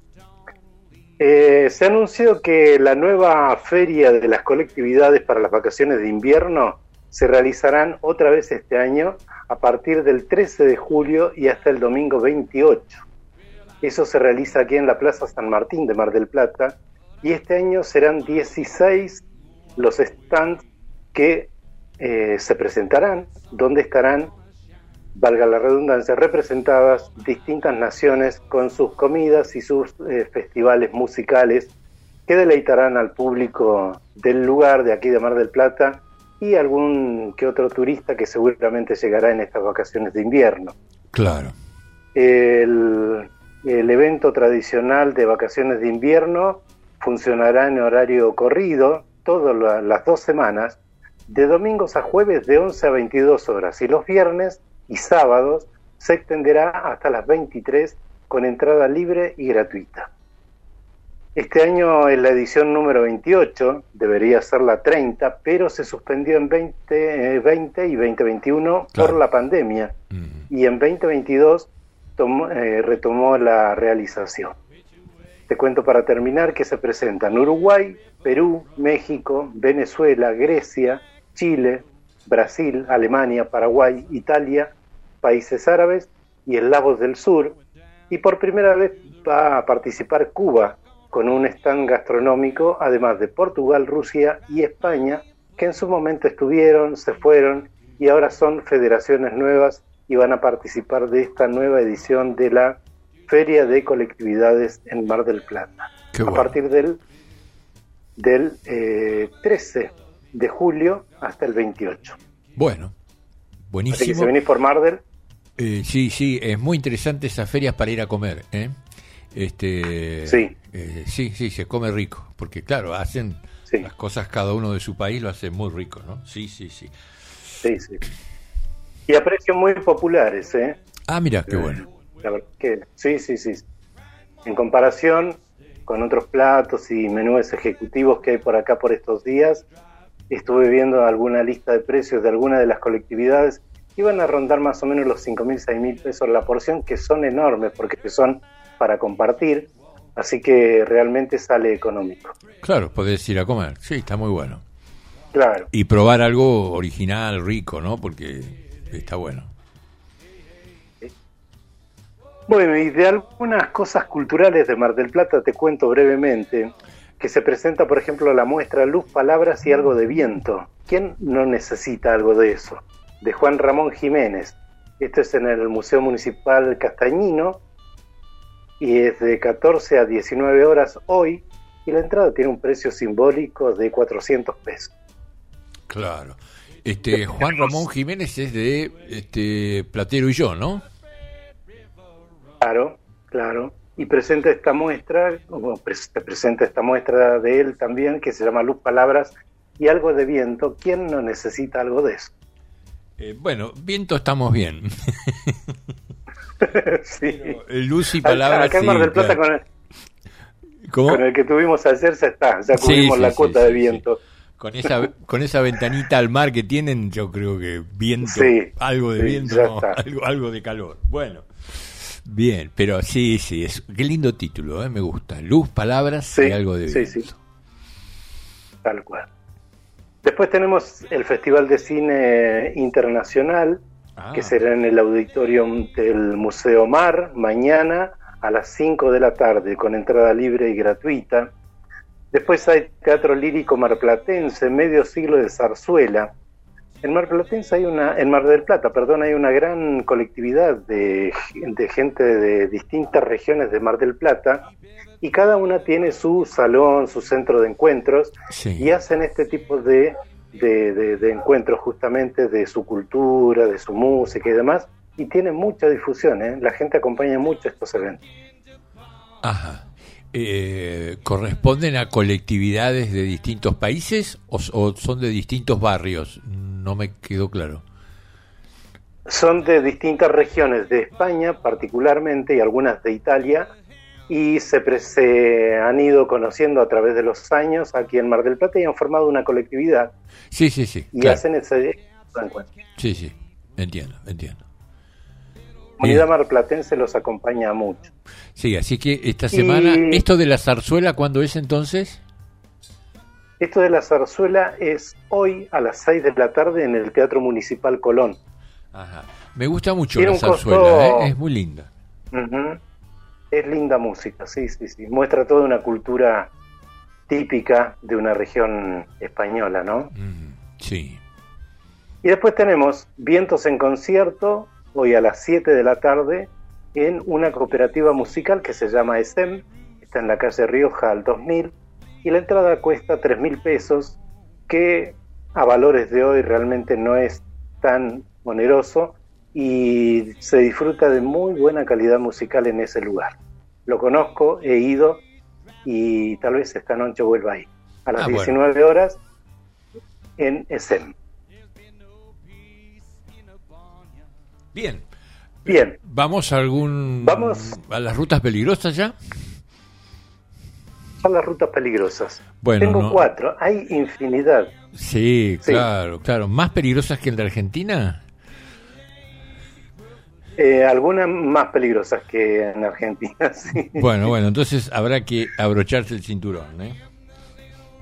Eh, se anunció que la nueva feria de las colectividades para las vacaciones de invierno se realizarán otra vez este año a partir del trece de julio y hasta el domingo veintiocho. Eso se realiza aquí en la Plaza San Martín de Mar del Plata y este año serán dieciséis los stands que eh, se presentarán, donde estarán, valga la redundancia, representadas distintas naciones con sus comidas y sus eh, festivales musicales que deleitarán al público del lugar de aquí de Mar del Plata y algún que otro turista que seguramente llegará en estas vacaciones de invierno. Claro. El, el evento tradicional de vacaciones de invierno funcionará en horario corrido todas la, las dos semanas, de domingos a jueves de once a veintidós horas, y los viernes y sábados se extenderá hasta las veintitrés con entrada libre y gratuita. Este año es la edición número veintiocho, debería ser la treinta, pero se suspendió en veinte veinte y veinte veintiuno claro. por la pandemia, mm. y en veinte veintidós tomó, eh, retomó la realización. Te cuento para terminar que se presentan Uruguay, Perú, México, Venezuela, Grecia, Chile, Brasil, Alemania, Paraguay, Italia, países árabes y Eslavos del Sur, y por primera vez va a participar Cuba con un stand gastronómico, además de Portugal, Rusia y España, que en su momento estuvieron, se fueron y ahora son federaciones nuevas y van a participar de esta nueva edición de la Feria de Colectividades en Mar del Plata. Qué a bueno. partir del, del eh, trece de julio hasta el veintiocho. Bueno, Así que buenísimo. si venís por Mar del... Eh, sí, sí, es muy interesante esas ferias para ir a comer, ¿eh? Este, Sí. eh, sí, sí, se come rico, porque claro, hacen Sí. las cosas cada uno de su país, lo hacen muy rico, ¿no? Sí, sí, sí. Sí, sí. Y a precios muy populares, ¿eh? Ah, mira, qué bueno. La verdad que sí, sí, sí. En comparación con otros platos y menúes ejecutivos que hay por acá por estos días, estuve viendo alguna lista de precios de alguna de las colectividades, iban a rondar más o menos los cinco mil, seis mil pesos la porción, que son enormes porque son para compartir, así que realmente sale económico. Claro, podés ir a comer, sí, está muy bueno. Claro. Y probar algo original, rico, ¿no? Porque está bueno. Bueno, y de algunas cosas culturales de Mar del Plata te cuento brevemente, que se presenta, por ejemplo, la muestra Luz, Palabras y Algo de Viento. ¿Quién no necesita algo de eso? De Juan Ramón Jiménez. Esto es en el Museo Municipal Castañino y es de catorce a diecinueve horas hoy, y la entrada tiene un precio simbólico de cuatrocientos pesos. Claro. Este Juan Ramón Jiménez es de este Platero y yo, ¿no? Claro, claro. Y presenta esta muestra, como pres- presenta esta muestra de él también, que se llama Luz, Palabras y Algo de Viento. ¿Quién no necesita algo de eso? Eh, bueno, viento estamos bien. Sí. Luz y Acá- palabras. Acá en Mar sí, del Plata, claro. con, el, ¿Cómo? con el que tuvimos ayer ya está, ya Sí, cubrimos sí, la sí, cuota sí, de sí. viento. Con esa con esa ventanita al mar que tienen, yo creo que viento, Sí, algo de sí, viento, ya no, está. algo, algo de calor. Bueno, bien, pero sí, sí, es qué lindo título, ¿eh? Me gusta. Luz, palabras Sí, y algo de sí, viento. sí. Tal cual. Después tenemos el Festival de Cine Internacional, Ah, que será en el auditorium del Museo Mar, mañana a las cinco de la tarde, con entrada libre y gratuita. Después hay Teatro Lírico Marplatense, medio siglo de zarzuela. En Marplatense hay una, en Mar del Plata, perdón, hay una gran colectividad de, de gente de distintas regiones de Mar del Plata, y cada una tiene su salón, su centro de encuentros, sí. y hacen este tipo de, de, de, de encuentros justamente de su cultura, de su música y demás, y tienen mucha difusión, ¿eh? La gente acompaña mucho estos eventos. Ajá. Eh, ¿Corresponden a colectividades de distintos países o, o son de distintos barrios? No me quedó claro. Son de distintas regiones de España particularmente y algunas de Italia, y se, pre- se han ido conociendo a través de los años aquí en Mar del Plata y han formado una colectividad Sí, sí, sí. y claro. hacen ese encuentro. Sí, sí. Entiendo, entiendo. La comunidad marplatense los acompaña mucho. Sí, así que esta semana, Y- ¿esto de la zarzuela cuándo es entonces? Esto de la zarzuela es hoy a las seis de la tarde en el Teatro Municipal Colón. Ajá. Me gusta mucho Tiene la un costo- zarzuela, ¿eh? Es muy linda. Ujú. Es linda música, sí, sí, sí. Muestra toda una cultura típica de una región española, ¿no? Mm, sí. Y después tenemos Vientos en Concierto, hoy a las siete de la tarde, en una cooperativa musical que se llama E S E M, está en la calle Rioja al dos mil, y la entrada cuesta tres mil pesos, que a valores de hoy realmente no es tan oneroso, y se disfruta de muy buena calidad musical en ese lugar. Lo conozco, he ido, y tal vez esta noche vuelva ahí, a las Ah, bueno. diecinueve horas, en E S E M. Bien. Bien. ¿Vamos a algún Vamos. a las rutas peligrosas ya? Son las rutas peligrosas. Bueno, Tengo no- cuatro, hay infinidad. Sí, Sí. claro, claro. ¿Más peligrosas que el de Argentina? Eh, algunas más peligrosas que en Argentina, sí. Bueno, bueno, entonces habrá que abrocharse el cinturón, ¿eh?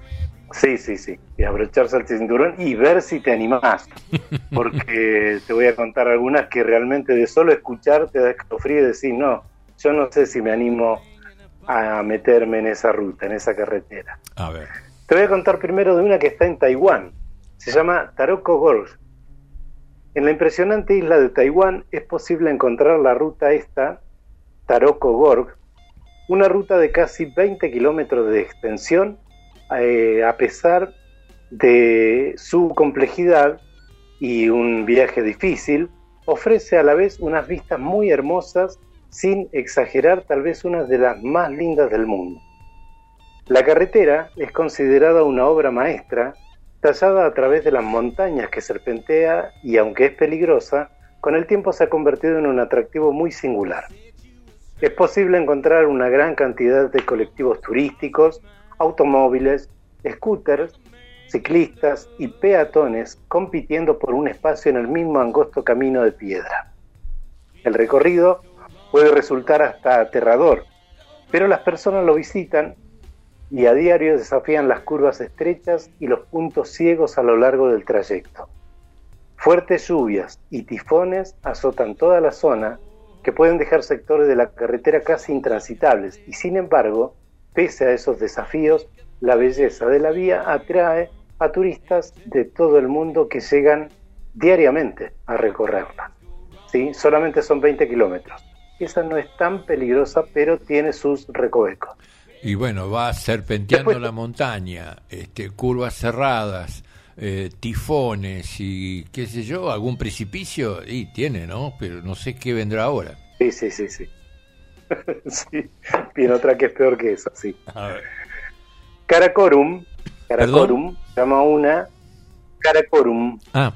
Sí, sí, sí. Y abrocharse el cinturón y ver si te animás. Porque te voy a contar algunas que realmente de solo escuchar te da escalofrío y decís, no, yo no sé si me animo a meterme en esa ruta, en esa carretera. A ver. Te voy a contar primero de una que está en Taiwán. Se llama Taroko Gorge. En la impresionante isla de Taiwán es posible encontrar la ruta esta, Taroko Gorge, una ruta de casi veinte kilómetros de extensión. Eh, a pesar de su complejidad y un viaje difícil, ofrece a la vez unas vistas muy hermosas, sin exagerar, tal vez una de las más lindas del mundo. La carretera es considerada una obra maestra, tallada a través de las montañas que serpentea y, aunque es peligrosa, con el tiempo se ha convertido en un atractivo muy singular. Es posible encontrar una gran cantidad de colectivos turísticos, automóviles, scooters, ciclistas y peatones compitiendo por un espacio en el mismo angosto camino de piedra. El recorrido puede resultar hasta aterrador, pero las personas lo visitan y a diario desafían las curvas estrechas y los puntos ciegos a lo largo del trayecto. Fuertes lluvias y tifones azotan toda la zona, que pueden dejar sectores de la carretera casi intransitables, y sin embargo, pese a esos desafíos, la belleza de la vía atrae a turistas de todo el mundo que llegan diariamente a recorrerla. ¿Sí? Solamente son veinte kilómetros. Esa no es tan peligrosa, pero tiene sus recovecos. Y bueno, va serpenteando Después, la montaña, este, curvas cerradas, eh, tifones y qué sé yo, algún precipicio, y tiene, ¿no? Pero no sé qué vendrá ahora. Sí, sí, sí, sí. Sí, tiene otra que es peor que esa, sí. A ver. Karakorum, Karakorum, se llama una Karakorum. Ah.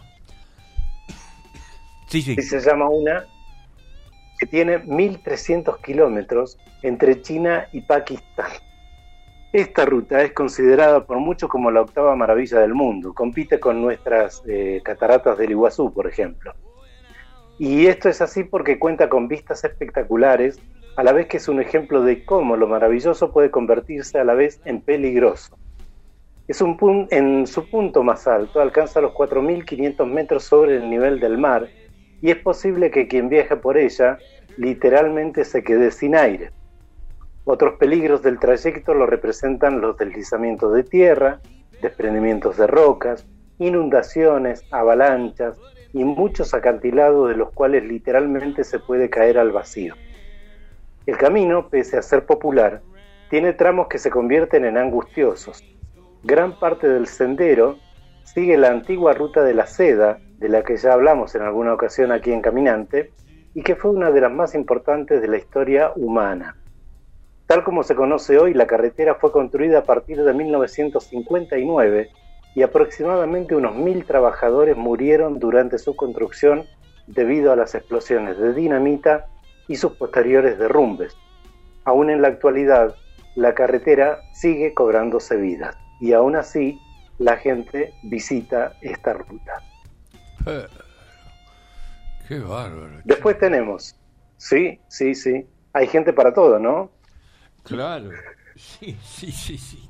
Sí, sí. Y se llama una que tiene mil trescientos kilómetros entre China y Pakistán. Esta ruta es considerada por muchos como la octava maravilla del mundo. Compite con nuestras eh, cataratas del Iguazú, por ejemplo. Y esto es así porque cuenta con vistas espectaculares, a la vez que es un ejemplo de cómo lo maravilloso puede convertirse a la vez en peligroso. Es un pun- en su punto más alto alcanza los cuatro mil quinientos metros sobre el nivel del mar, y es posible que quien viaje por ella literalmente se quede sin aire. Otros peligros del trayecto lo representan los deslizamientos de tierra, desprendimientos de rocas, inundaciones, avalanchas y muchos acantilados de los cuales literalmente se puede caer al vacío. El camino, pese a ser popular, tiene tramos que se convierten en angustiosos. Gran parte del sendero sigue la antigua ruta de la seda, de la que ya hablamos en alguna ocasión aquí en Caminante, y que fue una de las más importantes de la historia humana. Tal como se conoce hoy, la carretera fue construida a partir de mil novecientos cincuenta y nueve y aproximadamente unos mil trabajadores murieron durante su construcción debido a las explosiones de dinamita y sus posteriores derrumbes. Aún en la actualidad, la carretera sigue cobrándose vidas y aún así la gente visita esta ruta. Eh, qué bárbaro. Después tenemos, sí, sí, sí, hay gente para todo, ¿no? Claro, sí, sí, sí, sí.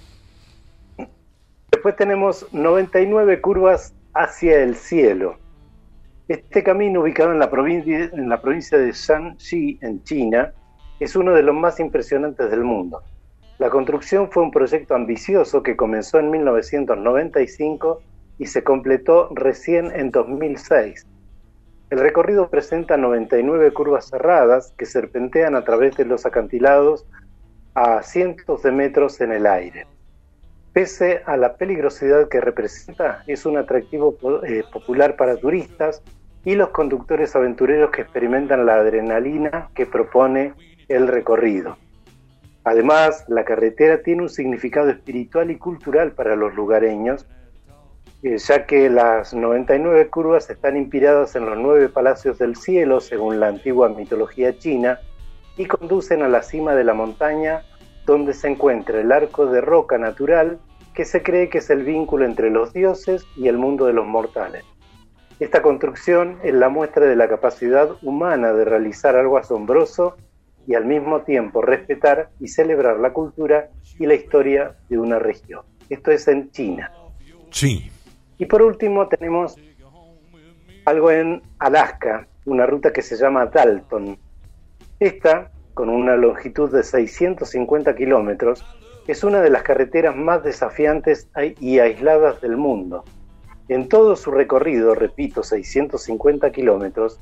Después tenemos noventa y nueve curvas hacia el cielo. Este camino, ubicado en la provincia, en la provincia de Shanxi, en China, es uno de los más impresionantes del mundo. La construcción fue un proyecto ambicioso que comenzó en mil novecientos noventa y cinco y se completó recién en dos mil seis. El recorrido presenta noventa y nueve curvas cerradas que serpentean a través de los acantilados a cientos de metros en el aire. Pese a la peligrosidad que representa, es un atractivo eh, popular para turistas y los conductores aventureros que experimentan la adrenalina que propone el recorrido. Además, la carretera tiene un significado espiritual y cultural para los lugareños, eh, ya que las noventa y nueve curvas están inspiradas en los nueve palacios del cielo, según la antigua mitología china, y conducen a la cima de la montaña, donde se encuentra el arco de roca natural, que se cree que es el vínculo entre los dioses y el mundo de los mortales. Esta construcción es la muestra de la capacidad humana de realizar algo asombroso y al mismo tiempo respetar y celebrar la cultura y la historia de una región. Esto es en China. Sí. Y por último tenemos algo en Alaska, una ruta que se llama Dalton. Esta, con una longitud de seiscientos cincuenta kilómetros, es una de las carreteras más desafiantes y aisladas del mundo. En todo su recorrido, repito, seiscientos cincuenta kilómetros,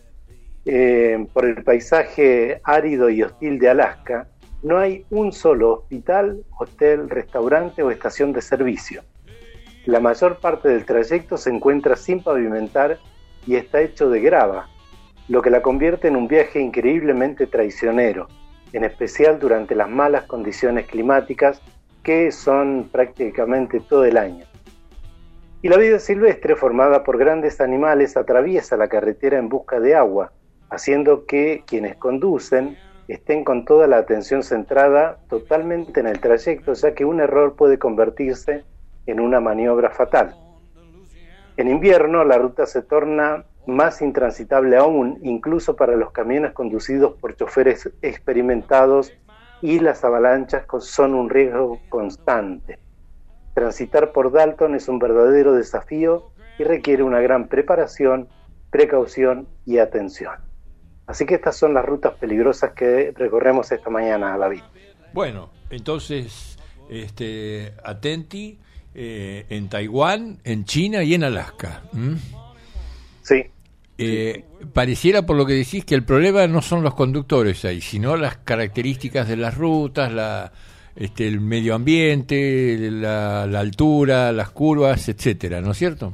eh, por el paisaje árido y hostil de Alaska, no hay un solo hospital, hotel, restaurante o estación de servicio. La mayor parte del trayecto se encuentra sin pavimentar y está hecho de grava, lo que la convierte en un viaje increíblemente traicionero, en especial durante las malas condiciones climáticas que son prácticamente todo el año. Y la vida silvestre, formada por grandes animales, atraviesa la carretera en busca de agua, haciendo que quienes conducen estén con toda la atención centrada totalmente en el trayecto, ya que un error puede convertirse en una maniobra fatal. En invierno la ruta se torna más intransitable aún, incluso para los camiones conducidos por choferes experimentados, y las avalanchas son un riesgo constante. Transitar por Dalton es un verdadero desafío y requiere una gran preparación, precaución y atención. Así que estas son las rutas peligrosas que recorremos esta mañana, David. Bueno, entonces, este, atenti, eh, en Taiwán, en China y en Alaska. ¿Mm? Sí. Eh, pareciera, por lo que decís, que el problema no son los conductores ahí, sino las características de las rutas, la, este, el medio ambiente, la, la altura, las curvas, etcétera, ¿no es cierto?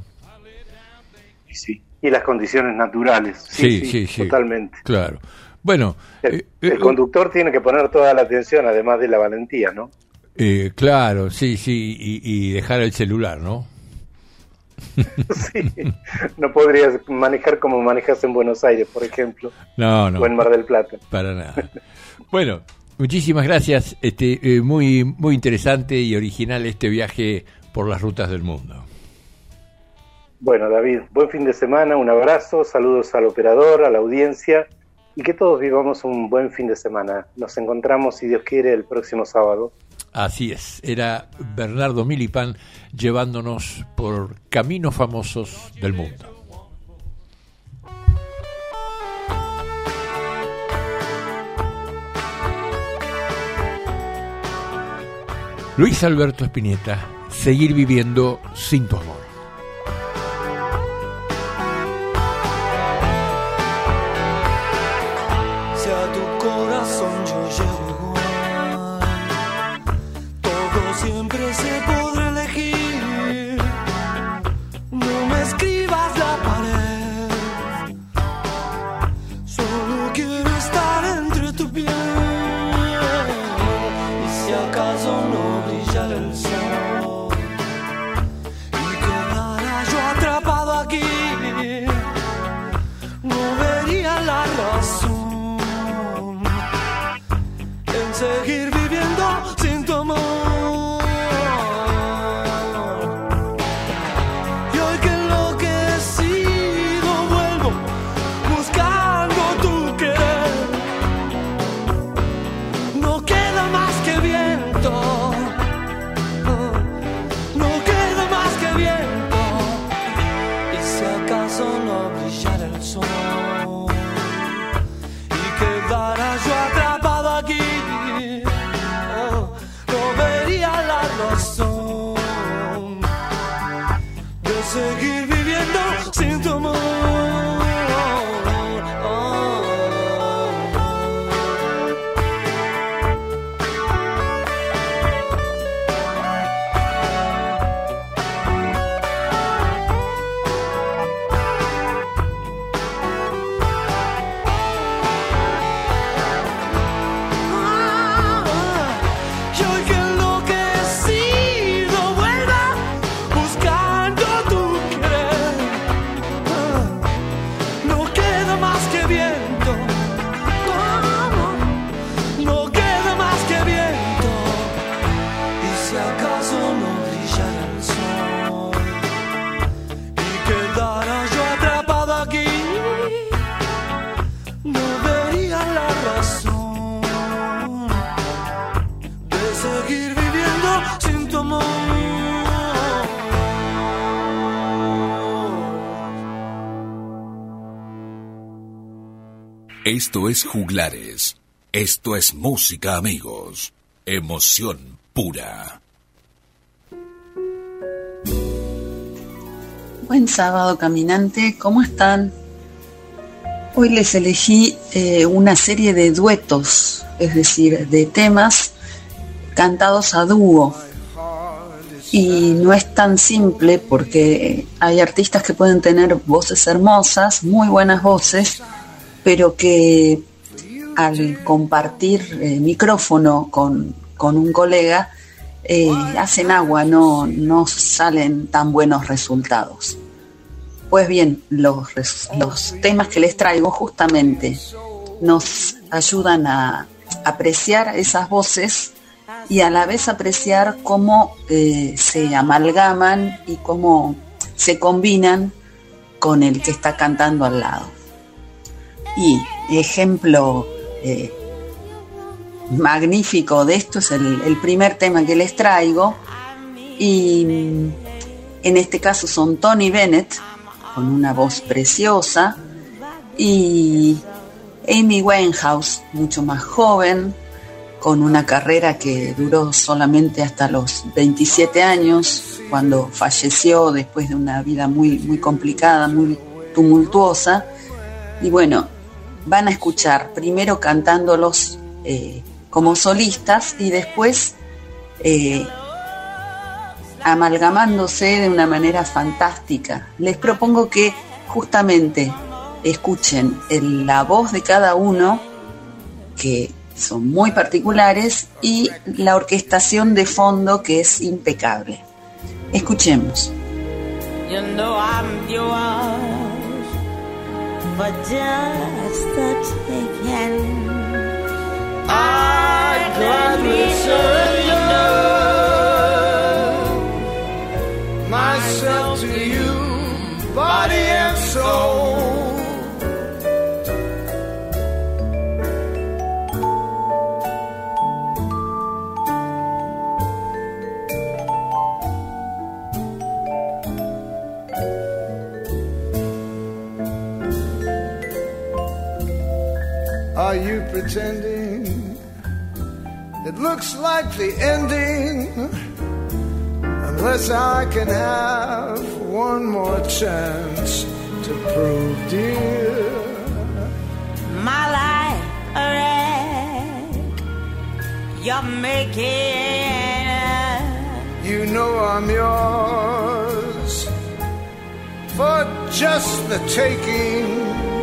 Sí. Y las condiciones naturales. Sí, sí, sí, sí, totalmente. Claro. Bueno, el, eh, el eh, conductor tiene que poner toda la atención, además de la valentía, ¿no? Eh, claro, sí, sí, y, y dejar el celular, ¿no? Sí, no podrías manejar como manejas en Buenos Aires, por ejemplo. No, no. O en Mar del Plata. Para nada. Bueno, muchísimas gracias. Este, eh, muy, muy interesante y original este viaje por las rutas del mundo. Bueno, David, buen fin de semana, un abrazo, saludos al operador, a la audiencia, y que todos vivamos un buen fin de semana. Nos encontramos, si Dios quiere, el próximo sábado. Así es, era Bernardo Milipán llevándonos por caminos famosos del mundo. Luis Alberto Spinetta, seguir viviendo sin tu amor. Si a tu corazón yo llego igual, todo siempre se podrá elegir. No me escribas la pared, solo quiero estar entre tu piel. Y si acaso no brillara el sol y quedara yo atrapado aquí, no vería la razón en seguir viviendo sin tu amor. Y hoy que enloquecido vuelvo buscando tu querer, no queda más que viento, no queda más que viento. Y si acaso no brillara el sol y quedara yo atrapado aquí, Esto es Juglares. Esto es música, amigos. Emoción pura. Buen sábado, caminante. ¿Cómo están? Hoy les elegí eh, una serie de duetos, es decir, de temas cantados a dúo. Y no es tan simple porque hay artistas que pueden tener voces hermosas, muy buenas voces, pero que al compartir eh, micrófono con, con un colega eh, hacen agua, no, no salen tan buenos resultados. Pues bien, los, los temas que les traigo justamente nos ayudan a apreciar esas voces y a la vez apreciar cómo eh, se amalgaman y cómo se combinan con el que está cantando al lado. Y ejemplo eh, magnífico de esto es el, el primer tema que les traigo, y en este caso son Tony Bennett, con una voz preciosa, y Amy Winehouse, mucho más joven, con una carrera que duró solamente hasta los veintisiete años, cuando falleció después de una vida muy, muy complicada, muy tumultuosa. Y bueno, van a escuchar primero cantándolos eh, como solistas y después eh, amalgamándose de una manera fantástica. Les propongo que justamente escuchen el, la voz de cada uno, que son muy particulares, y la orquestación de fondo, que es impecable. Escuchemos. You know I'm yours for just the taking. I gladly surrender myself to you, body and soul. Are you pretending it looks like the ending? Unless I can have one more chance to prove, dear, my life a wreck you're making. You know I'm yours for just the taking.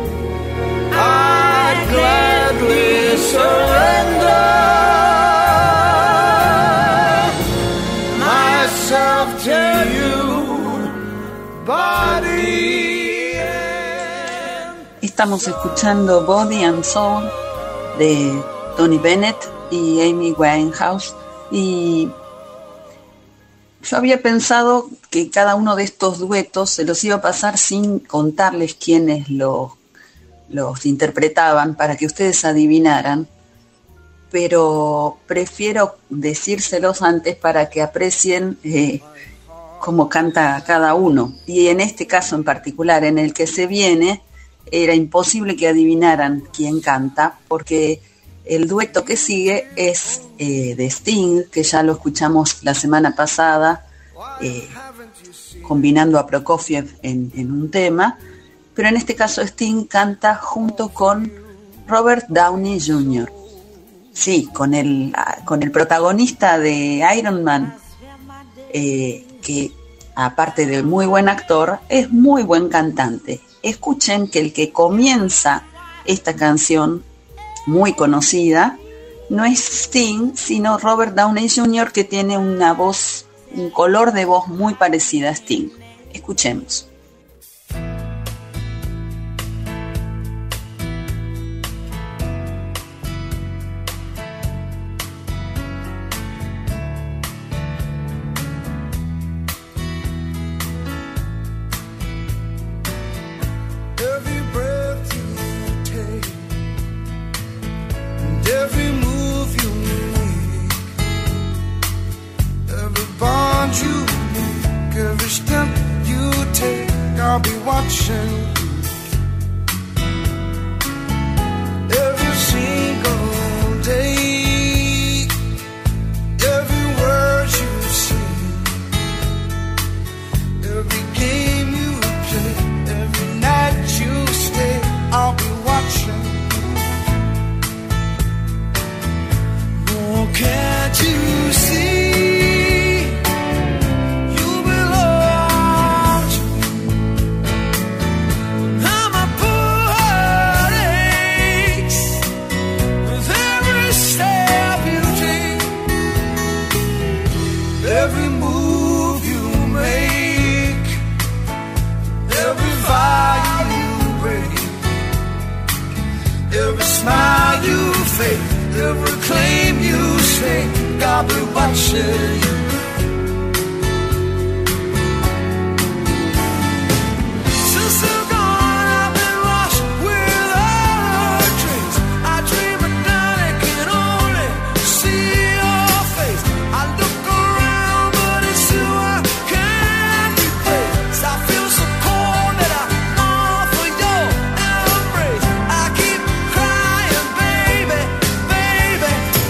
I'd gladly surrender myself to you, body and... Estamos escuchando Body and Soul de Tony Bennett y Amy Winehouse, y yo había pensado que cada uno de estos duetos se los iba a pasar sin contarles quiénes los los interpretaban, para que ustedes adivinaran, pero prefiero decírselos antes para que aprecien eh, cómo canta cada uno. Y en este caso en particular, en el que se viene, era imposible que adivinaran quién canta, porque el dueto que sigue es eh, de Sting, que ya lo escuchamos la semana pasada, eh, combinando a Prokofiev en, en un tema. Pero en este caso Sting canta junto con Robert Downey junior Sí, con el, con el protagonista de Iron Man, eh, que aparte de muy buen actor, es muy buen cantante. Escuchen que el que comienza esta canción, muy conocida, no es Sting, sino Robert Downey junior, que tiene una voz, un color de voz muy parecida a Sting. Escuchemos. every smile you fake, every claim you say, God be watching you. Since you're gone, I've been lost without a trace. I dream at night, I can only see your face. I look around, but it's you I can't replace. I feel so cold that I long for your embrace. I keep crying, baby, baby,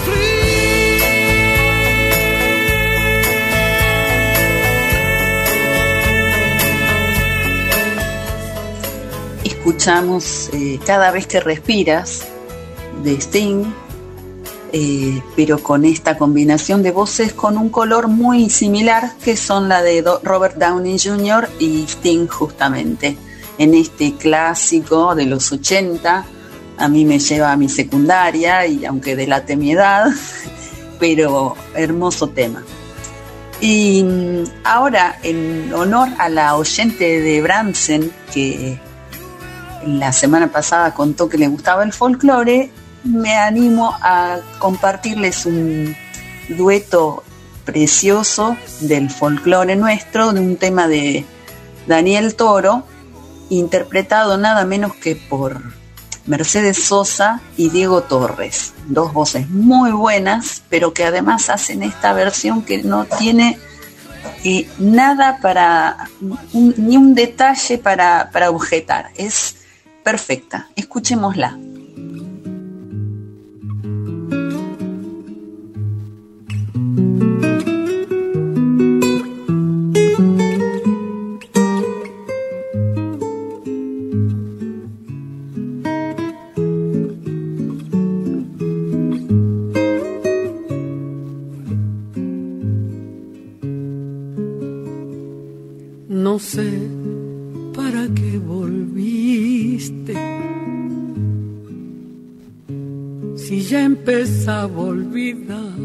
Escuchamos eh, Cada vez que respiras de Sting, eh, pero con esta combinación de voces con un color muy similar, que son la de Do- Robert Downey junior y Sting, justamente en este clásico de los ochenta. A mí me lleva a mi secundaria, y aunque delate mi edad, pero hermoso tema. Y mm, ahora, en honor a la oyente de Brandsen, que la semana pasada contó que le gustaba el folclore, me animo a compartirles un dueto precioso del folclore nuestro, de un tema de Daniel Toro, interpretado nada menos que por Mercedes Sosa y Diego Torres. Dos voces muy buenas, pero que además hacen esta versión que no tiene eh, nada para, un, ni un detalle para, para objetar. Es perfecta. Escuchémosla. No sé para qué volviste, si ya empezaba a olvidar.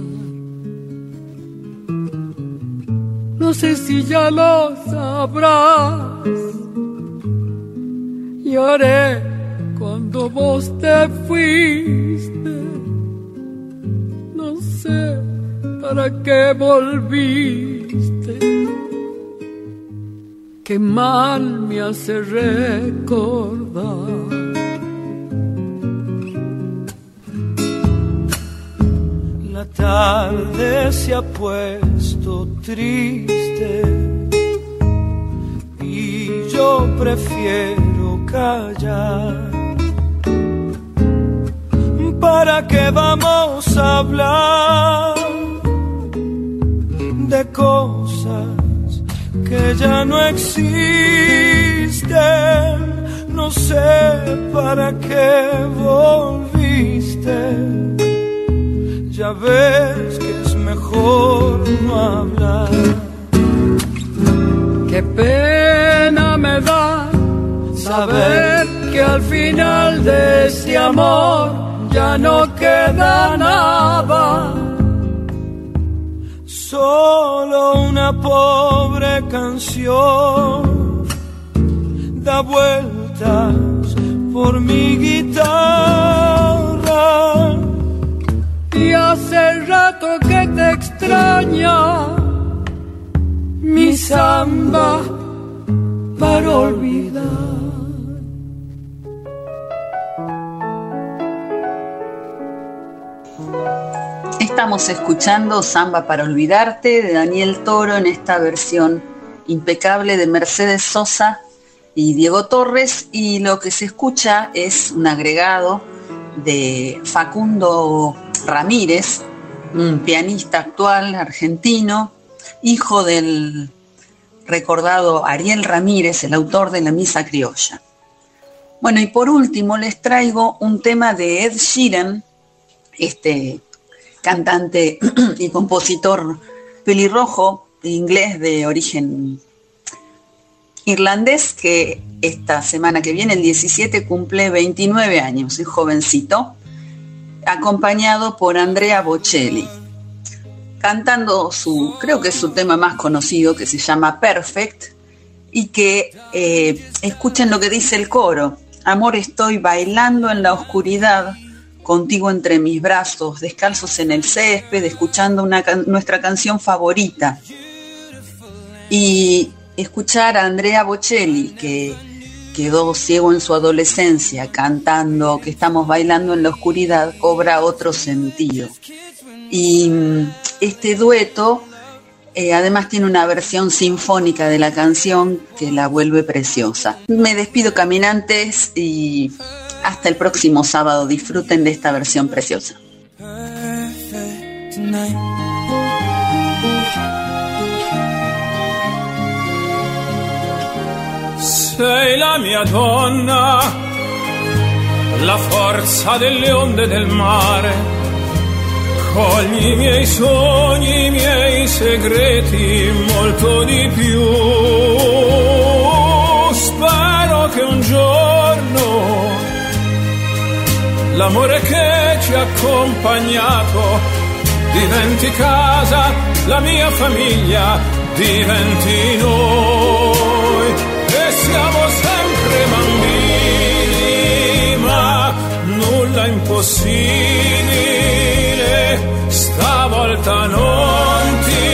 No sé si ya lo sabrás. Lloré cuando vos te fuiste. No sé para qué volviste. Qué mal me hace recordar. La tarde se ha puesto triste y yo prefiero callar. ¿Para qué vamos a hablar de cosas que ya no existen? No sé para qué volviste. Ya ves que es mejor no hablar. Qué pena me da saber que al final de este amor ya no queda nada. Solo una pobre canción da vueltas por mi guitarra. Y hace rato que te extraña mi samba para olvidar. Estamos escuchando Samba para olvidarte de Daniel Toro en esta versión impecable de Mercedes Sosa y Diego Torres, y lo que se escucha es un agregado de Facundo Ramírez, un pianista actual argentino, hijo del recordado Ariel Ramírez, el autor de La Misa Criolla. Bueno, y por último les traigo un tema de Ed Sheeran, este cantante y compositor pelirrojo inglés de origen irlandés, que esta semana que viene, el diecisiete, cumple veintinueve años, es jovencito, acompañado por Andrea Bocelli, cantando su, creo que es su tema más conocido, que se llama Perfect, y que eh, escuchen lo que dice el coro. Amor, estoy bailando en la oscuridad, contigo entre mis brazos, descalzos en el césped, escuchando una can- nuestra canción favorita. Y escuchar a Andrea Bocelli, que quedó ciego en su adolescencia, cantando que estamos bailando en la oscuridad, cobra otro sentido. Y este dueto eh, además tiene una versión sinfónica de la canción que la vuelve preciosa. Me despido, caminantes, y hasta el próximo sábado. Disfruten de esta versión preciosa. Sei la mia donna, la forza delle onde del mare, cogli i miei sogni, i miei segreti, molto di più. Spero che un giorno l'amore che ci ha accompagnato diventi casa, la mia famiglia diventi noi. E siamo sempre bambini, ma nulla impossibile, stavolta non ti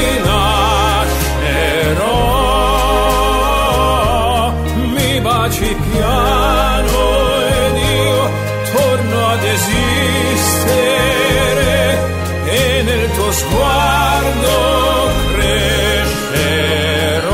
lascerò. Mi baci piano ed io torno ad esistere e nel tuo sguardo crescerò.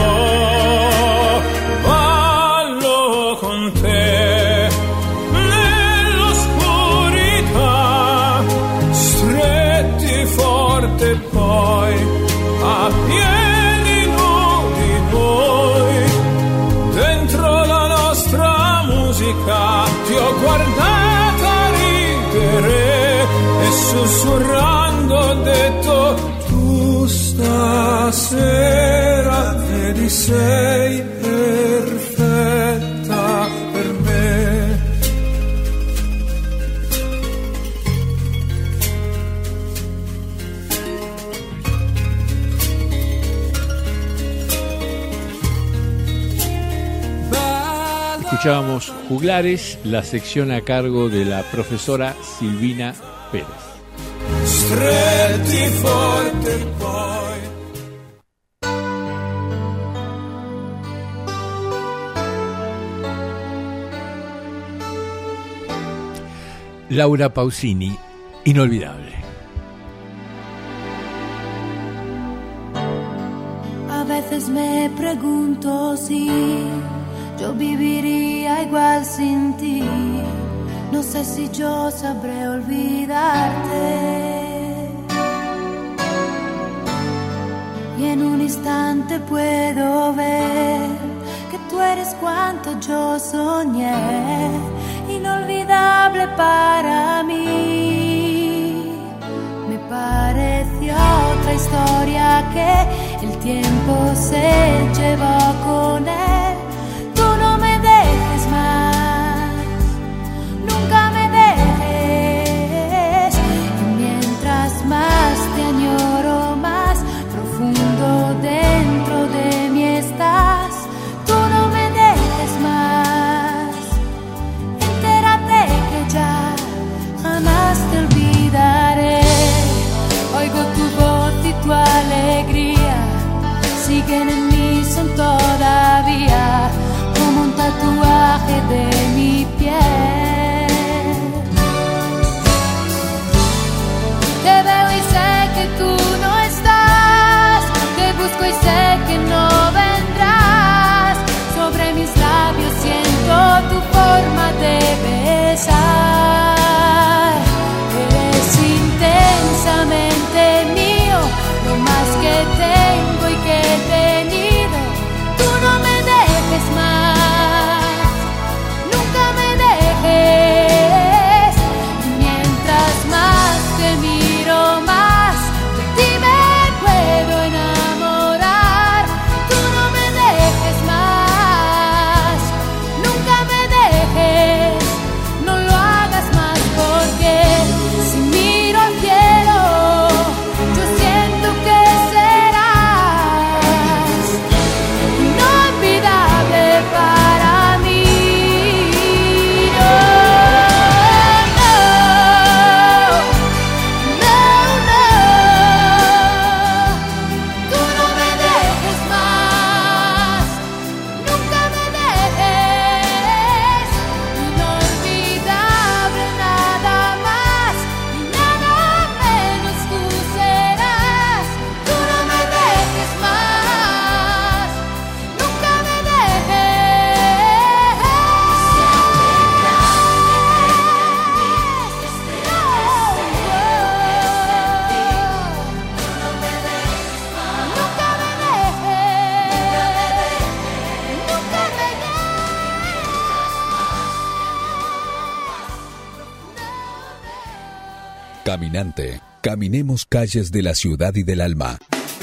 E poi a piedi nudi noi, dentro la nostra musica ti ho guardata ridere e sussurrando ho detto: tu stasera vedi sei perfetta per me. Escuchábamos Juglares, la sección a cargo de la profesora Silvina Pérez. Stretti forte poi. Laura Pausini, inolvidable. A veces me pregunto si yo viviría igual sin ti. No sé si yo sabré olvidarte. Y en un instante puedo ver que tú eres cuanto yo soñé, inolvidable para mí. Me pareció otra historia que el tiempo se llevó con él. Más, nunca me dejes, y mientras más te añoro, más profundo dentro de mí estás. Tú no me dejes más, entérate que ya jamás te olvidaré. Oigo tu voz y tu alegría siguen en mí, son todavía Caminante, caminemos calles de la ciudad y del alma.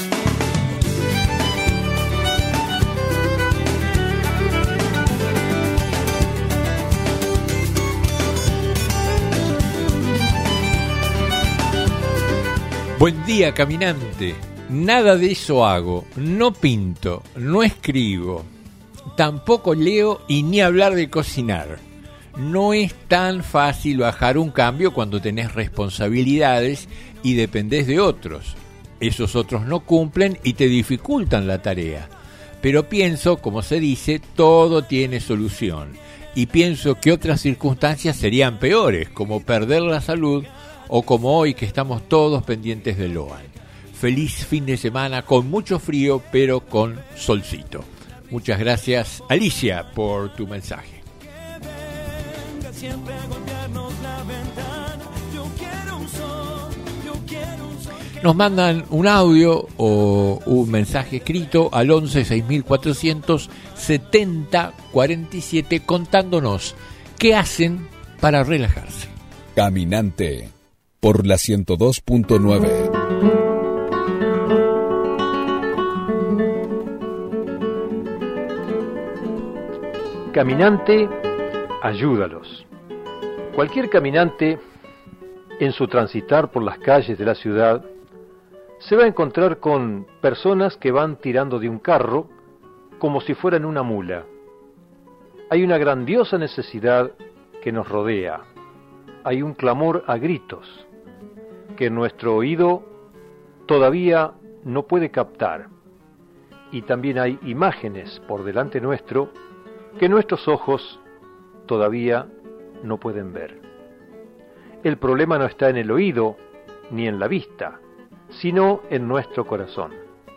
Buen día, caminante. Nada de eso hago. No pinto, no escribo, tampoco leo y ni hablar de cocinar. No es tan fácil bajar un cambio cuando tenés responsabilidades y dependés de otros. Esos otros no cumplen y te dificultan la tarea. Pero pienso, como se dice, todo tiene solución. Y pienso que otras circunstancias serían peores, como perder la salud o como hoy que estamos todos pendientes del Loan. Feliz fin de semana con mucho frío, pero con solcito. Muchas gracias, Alicia, por tu mensaje. Nos mandan un audio o un mensaje escrito al once seis mil cuatrocientos setenta cuarenta y siete contándonos qué hacen para relajarse. Caminante por la ciento dos punto nueve. Caminante, ayúdalos. Cualquier caminante, en su transitar por las calles de la ciudad, se va a encontrar con personas que van tirando de un carro como si fueran una mula. Hay una grandiosa necesidad que nos rodea. Hay un clamor a gritos que nuestro oído todavía no puede captar. Y también hay imágenes por delante nuestro que nuestros ojos todavía no pueden ver. El problema no está en el oído ni en la vista, sino en nuestro corazón.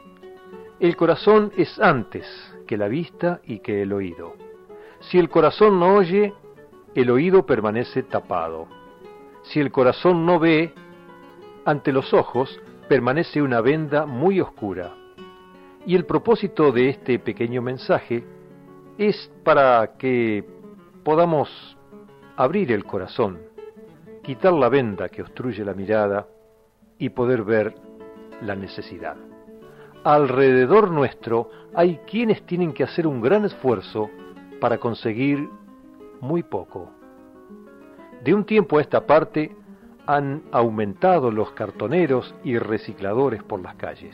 El corazón es antes que la vista y que el oído. Si el corazón no oye, el oído permanece tapado. Si el corazón no ve, ante los ojos permanece una venda muy oscura. Y el propósito de este pequeño mensaje es para que podamos abrir el corazón, quitar la venda que obstruye la mirada y poder ver la necesidad. Alrededor nuestro hay quienes tienen que hacer un gran esfuerzo para conseguir muy poco. De un tiempo a esta parte han aumentado los cartoneros y recicladores por las calles.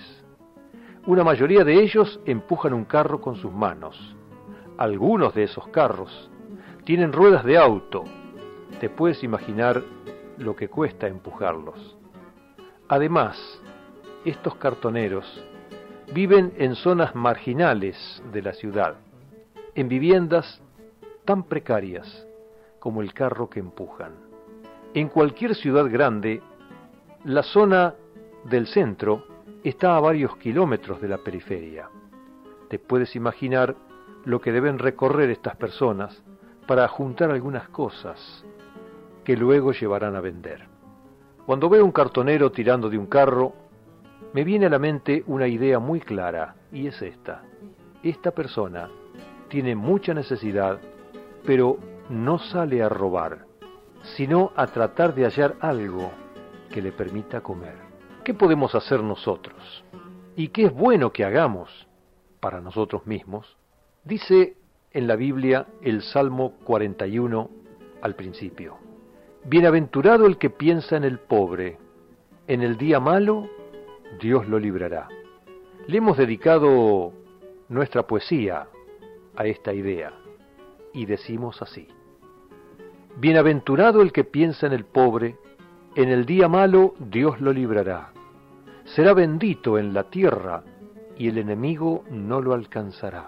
Una mayoría de ellos empujan un carro con sus manos. Algunos de esos carros tienen ruedas de auto. Te puedes imaginar lo que cuesta empujarlos. Además, estos cartoneros viven en zonas marginales de la ciudad, en viviendas tan precarias como el carro que empujan. En cualquier ciudad grande, la zona del centro está a varios kilómetros de la periferia. Te puedes imaginar lo que deben recorrer estas personas para juntar algunas cosas que luego llevarán a vender. Cuando veo un cartonero tirando de un carro, me viene a la mente una idea muy clara, y es esta. Esta persona tiene mucha necesidad, pero no sale a robar, sino a tratar de hallar algo que le permita comer. ¿Qué podemos hacer nosotros? ¿Y qué es bueno que hagamos para nosotros mismos? Dice en la Biblia el Salmo cuarenta y uno al principio: Bienaventurado el que piensa en el pobre, en el día malo Dios lo librará. Le hemos dedicado nuestra poesía a esta idea y decimos así: Bienaventurado el que piensa en el pobre, en el día malo Dios lo librará. Será bendito en la tierra y el enemigo no lo alcanzará.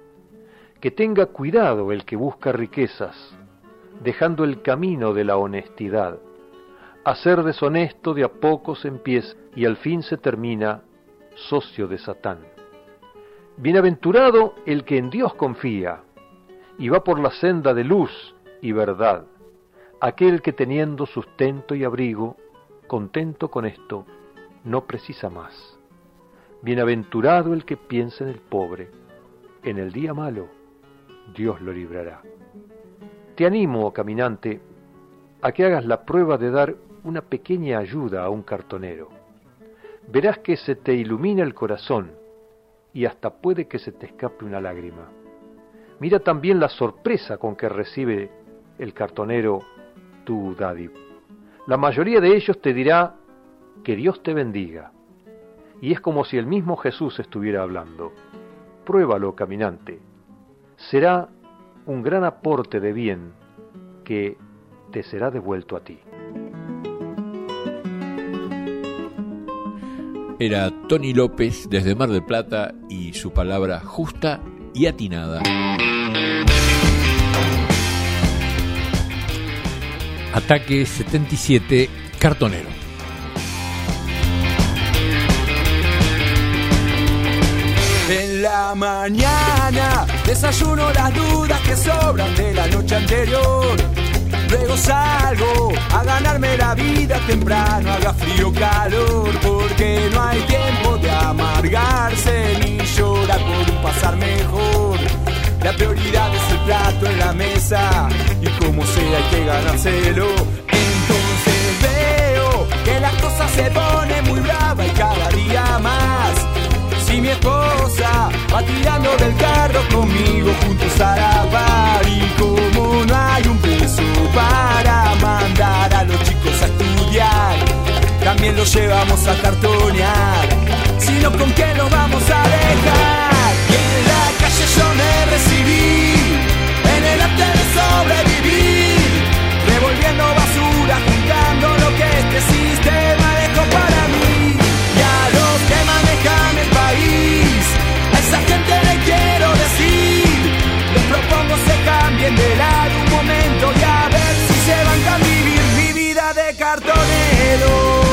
Que tenga cuidado el que busca riquezas, dejando el camino de la honestidad. A ser deshonesto de a poco se empieza y al fin se termina socio de Satán. Bienaventurado el que en Dios confía y va por la senda de luz y verdad, aquel que teniendo sustento y abrigo, contento con esto, no precisa más. Bienaventurado el que piensa en el pobre, en el día malo Dios lo librará. Te animo, caminante, a que hagas la prueba de dar una pequeña ayuda a un cartonero. Verás que se te ilumina el corazón y hasta puede que se te escape una lágrima. Mira también la sorpresa con que recibe el cartonero tu dádiva. La mayoría de ellos te dirá que Dios te bendiga. Y es como si el mismo Jesús estuviera hablando. Pruébalo, caminante. Será un gran aporte de bien que te será devuelto a ti. Era Tony López desde Mar del Plata y su palabra justa y atinada. Ataque setenta y siete, cartonero. En la mañana desayuno las dudas que sobran de la noche anterior. Luego salgo a ganarme la vida temprano, haga frío o calor, porque no hay tiempo de amargarse ni llorar por un pasar mejor. La prioridad es el plato en la mesa y como sea hay que ganárselo. Entonces veo que las cosas se ponen muy bravas y cada día más. Si mi esposa va tirando del carro conmigo juntos a la par, y como no hay un peso para mandar a los chicos a estudiar, también los llevamos a cartonear, sino con qué los vamos a dejar. Y en la calle yo me recibí en el arte de sobrevivir, revolviendo basura, juntando lo que este sistema dejó para mí. Y a los que manejan el país, a esa gente le quiero decir, les propongo se cambien de lado un momento y a ver si se van a vivir mi vida de cartonero.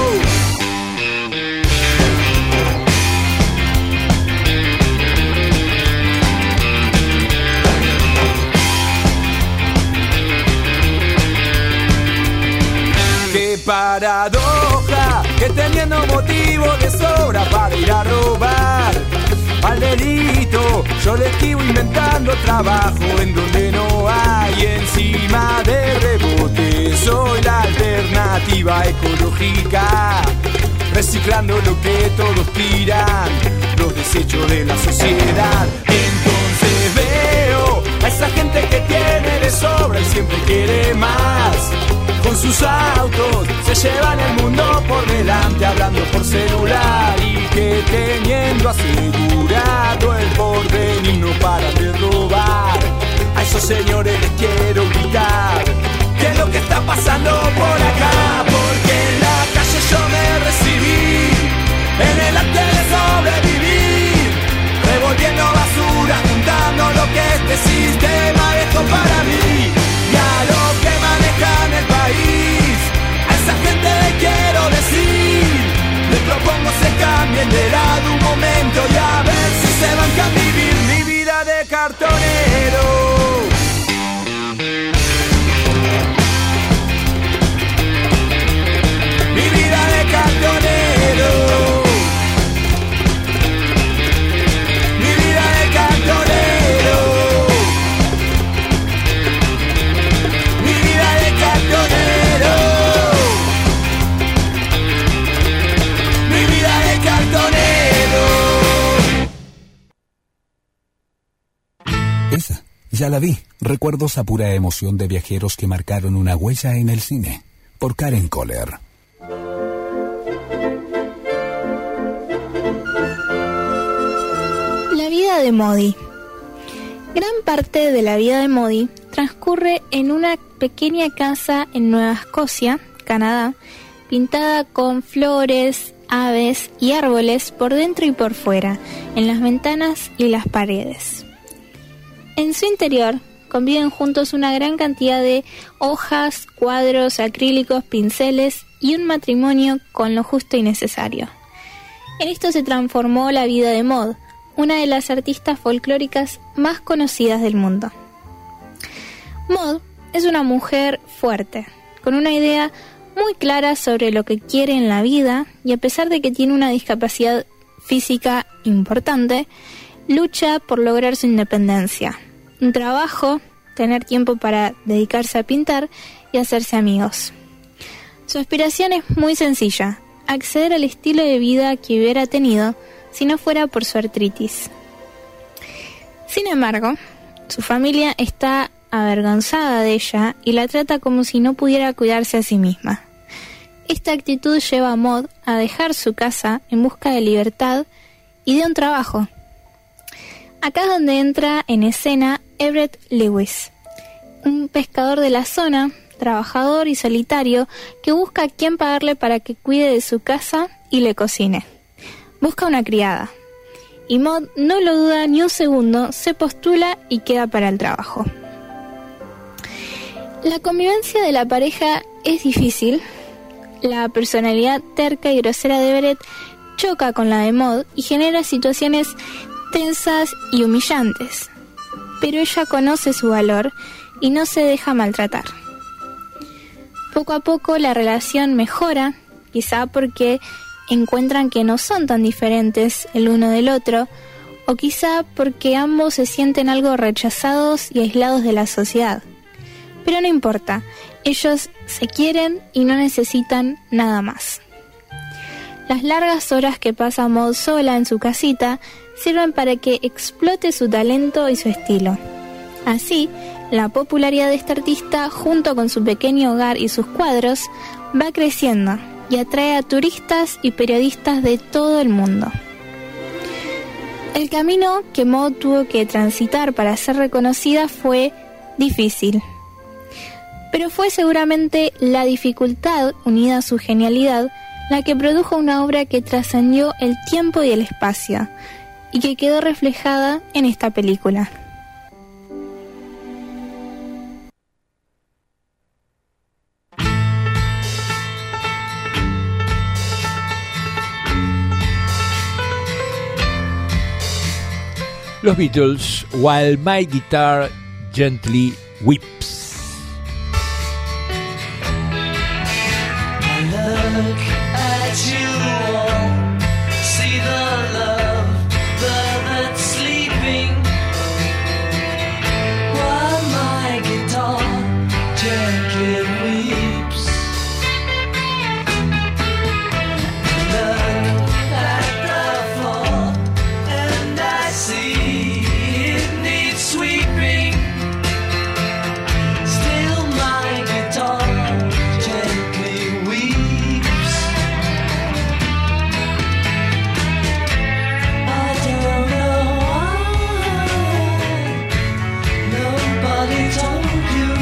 Qué paradoja, que teniendo motivo de sobra para ir a robar al delito, yo le esquivo inventando trabajo en donde no hay. Encima de rebote soy la alternativa ecológica, reciclando lo que todos tiran, los desechos de la sociedad. Entonces veo a esa gente que tiene de sobra y siempre quiere más. Con sus autos se llevan el mundo por delante, hablando por celular, y que teniendo asegurado el porvenir no paran de robar. A esos señores les quiero gritar qué es lo que está pasando por acá, porque en la calle yo me recibí en el arte de sobrevivir, revolviendo basura, juntando lo que este sistema dejó para mí. Y a los que manejan el país, a esa gente le quiero decir, les propongo se cambien de lado un momento y a ver si se van a vivir mi vida de cartonero. Mi vida de cartonero. Mi vida de cartonero. Mi vida de cartonero. Mi vida de cartonero. Esa, ya la vi. Recuerdos a pura emoción de viajeros que marcaron una huella en el cine. Por Karen Kohler. La vida de Modi. Gran parte de la vida de Modi transcurre en una pequeña casa en Nueva Escocia, Canadá, pintada con flores, aves y árboles por dentro y por fuera, en las ventanas y las paredes. En su interior conviven juntos una gran cantidad de hojas, cuadros, acrílicos, pinceles y un matrimonio con lo justo y necesario. En esto se transformó la vida de Maud, una de las artistas folclóricas más conocidas del mundo. Maud es una mujer fuerte, con una idea muy clara sobre lo que quiere en la vida y a pesar de que tiene una discapacidad física importante, lucha por lograr su independencia, un trabajo, tener tiempo para dedicarse a pintar y hacerse amigos. Su aspiración es muy sencilla, acceder al estilo de vida que hubiera tenido si no fuera por su artritis. Sin embargo, su familia está avergonzada de ella y la trata como si no pudiera cuidarse a sí misma. Esta actitud lleva a Maud a dejar su casa en busca de libertad y de un trabajo. Acá es donde entra en escena Everett Lewis, un pescador de la zona, trabajador y solitario, que busca a quien pagarle para que cuide de su casa y le cocine. Busca una criada. Y Maud no lo duda ni un segundo, se postula y queda para el trabajo. La convivencia de la pareja es difícil. La personalidad terca y grosera de Everett choca con la de Maud y genera situaciones tensas y humillantes. Pero ella conoce su valor y no se deja maltratar. Poco a poco la relación mejora, quizá porque encuentran que no son tan diferentes el uno del otro, o quizá porque ambos se sienten algo rechazados y aislados de la sociedad. Pero no importa, ellos se quieren y no necesitan nada más. Las largas horas que pasa Maud sola en su casita sirven para que explote su talento y su estilo. Así, la popularidad de este artista, junto con su pequeño hogar y sus cuadros, va creciendo y atrae a turistas y periodistas de todo el mundo. El camino que Maud tuvo que transitar para ser reconocida fue difícil. Pero fue seguramente la dificultad, unida a su genialidad, la que produjo una obra que trascendió el tiempo y el espacio, y que quedó reflejada en esta película. Los Beatles, While My Guitar Gently Weeps. I look at you all, see the love that's sleeping, while my guitar gently weeps. Look at the floor and I see it needs sweeping. Still my guitar gently weeps. I don't know why nobody told you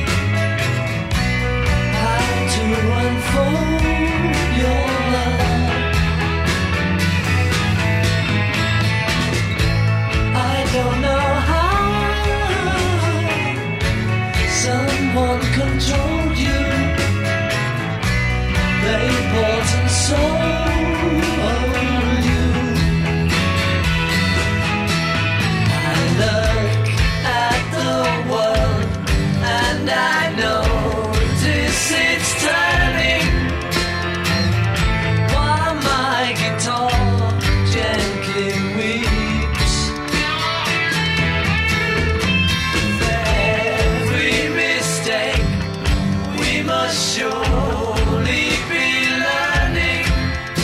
how to unfold your love. I don't know how someone controlled you. They bought and sold you. I look at the world and I notice it's turning, while my guitar gently weeps. Every mistake we must surely be learning,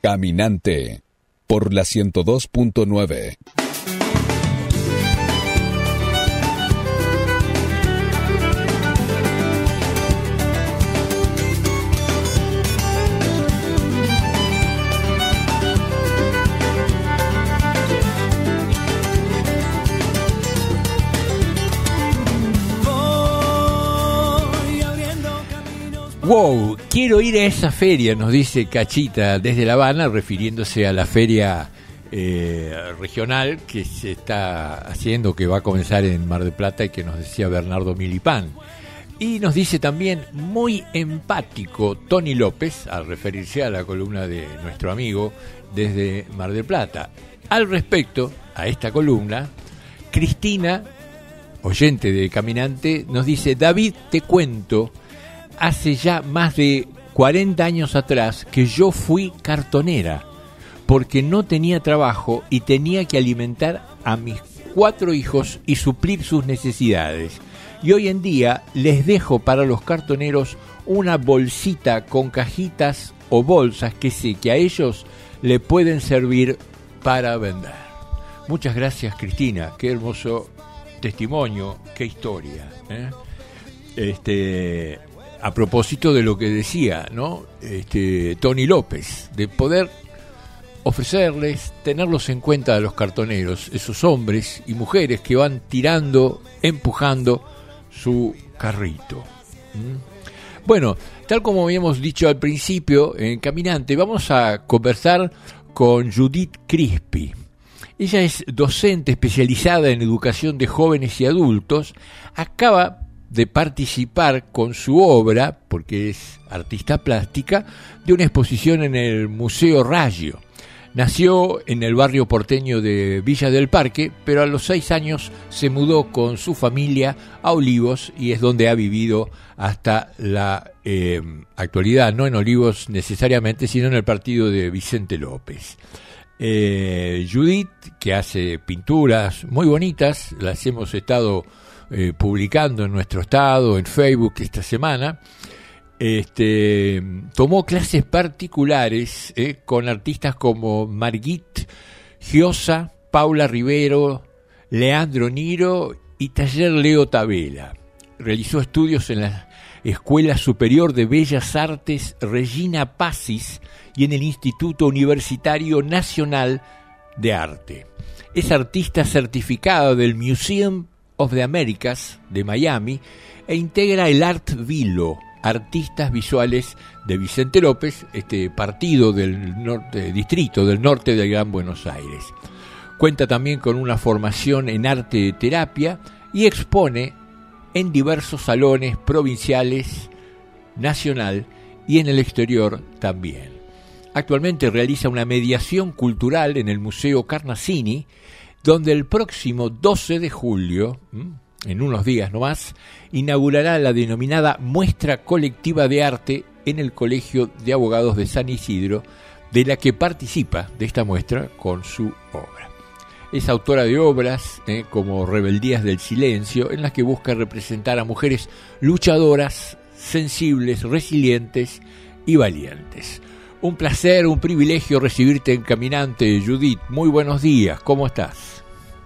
Caminante, por la ciento dos punto nueve. Wow, quiero ir a esa feria, nos dice Cachita desde La Habana, refiriéndose a la feria eh, regional que se está haciendo, que va a comenzar en Mar del Plata y que nos decía Bernardo Milipán. Y nos dice también, muy empático, Tony López, al referirse a la columna de nuestro amigo desde Mar del Plata. Al respecto a esta columna, Cristina, oyente de Caminante, nos dice, David, te cuento, hace ya más de cuarenta años atrás que yo fui cartonera porque no tenía trabajo y tenía que alimentar a mis cuatro hijos y suplir sus necesidades. Y hoy en día les dejo para los cartoneros una bolsita con cajitas o bolsas que sé que a ellos le pueden servir para vender. Muchas gracias, Cristina, qué hermoso testimonio, qué historia, ¿eh? Este... A propósito de lo que decía, ¿no? Este, Tony López, de poder ofrecerles, tenerlos en cuenta a los cartoneros, esos hombres y mujeres que van tirando, empujando su carrito. ¿Mm? Bueno, tal como habíamos dicho al principio en Caminante, vamos a conversar con Judith Crispi. Ella es docente especializada en educación de jóvenes y adultos, acaba de participar con su obra, porque es artista plástica, de una exposición en el Museo Raggio. Nació en el barrio porteño de Villa del Parque, pero a los seis años se mudó con su familia a Olivos y es donde ha vivido hasta la eh, actualidad, no en Olivos necesariamente, sino en el partido de Vicente López. Eh, Judith, que hace pinturas muy bonitas, las hemos estado Eh, publicando en nuestro estado, en Facebook esta semana, este, tomó clases particulares eh, con artistas como Margit Giosa, Paula Rivero, Leandro Niro y Taller Leo Tabela. Realizó estudios en la Escuela Superior de Bellas Artes Regina Pacis y en el Instituto Universitario Nacional de Arte. Es artista certificada del Museum of the Americas de Miami e integra el Art Vilo, Artistas Visuales de Vicente López, este partido del norte, distrito del norte del Gran Buenos Aires. Cuenta también con una formación en arte terapia y expone en diversos salones provinciales, nacional y en el exterior también. Actualmente realiza una mediación cultural en el Museo Carnacini, donde el próximo doce de julio, en unos días nomás, inaugurará la denominada Muestra Colectiva de Arte en el Colegio de Abogados de San Isidro, de la que participa de esta muestra con su obra. Es autora de obras eh, como Rebeldías del Silencio, en las que busca representar a mujeres luchadoras, sensibles, resilientes y valientes. Un placer, un privilegio recibirte en Caminante, Judith. Muy buenos días, ¿cómo estás?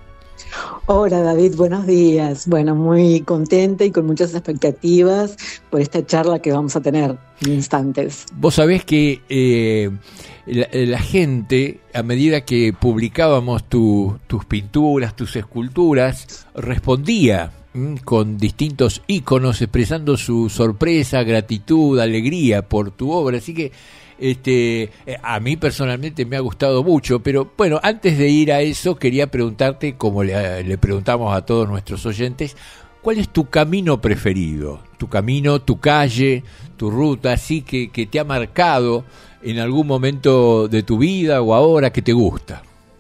Hola David, buenos días. Bueno, muy contenta y con muchas expectativas por esta charla que vamos a tener en instantes. Vos sabés que eh, la, la gente, a medida que publicábamos tu, tus pinturas, tus esculturas, respondía mm, con distintos íconos expresando su sorpresa, gratitud, alegría por tu obra. Así que Este, a mí personalmente me ha gustado mucho, pero bueno, antes de ir a eso quería preguntarte, como le, le preguntamos a todos nuestros oyentes, ¿cuál es tu camino preferido? Tu camino, tu calle, tu ruta, así que, que te ha marcado en algún momento de tu vida o ahora que te gusta.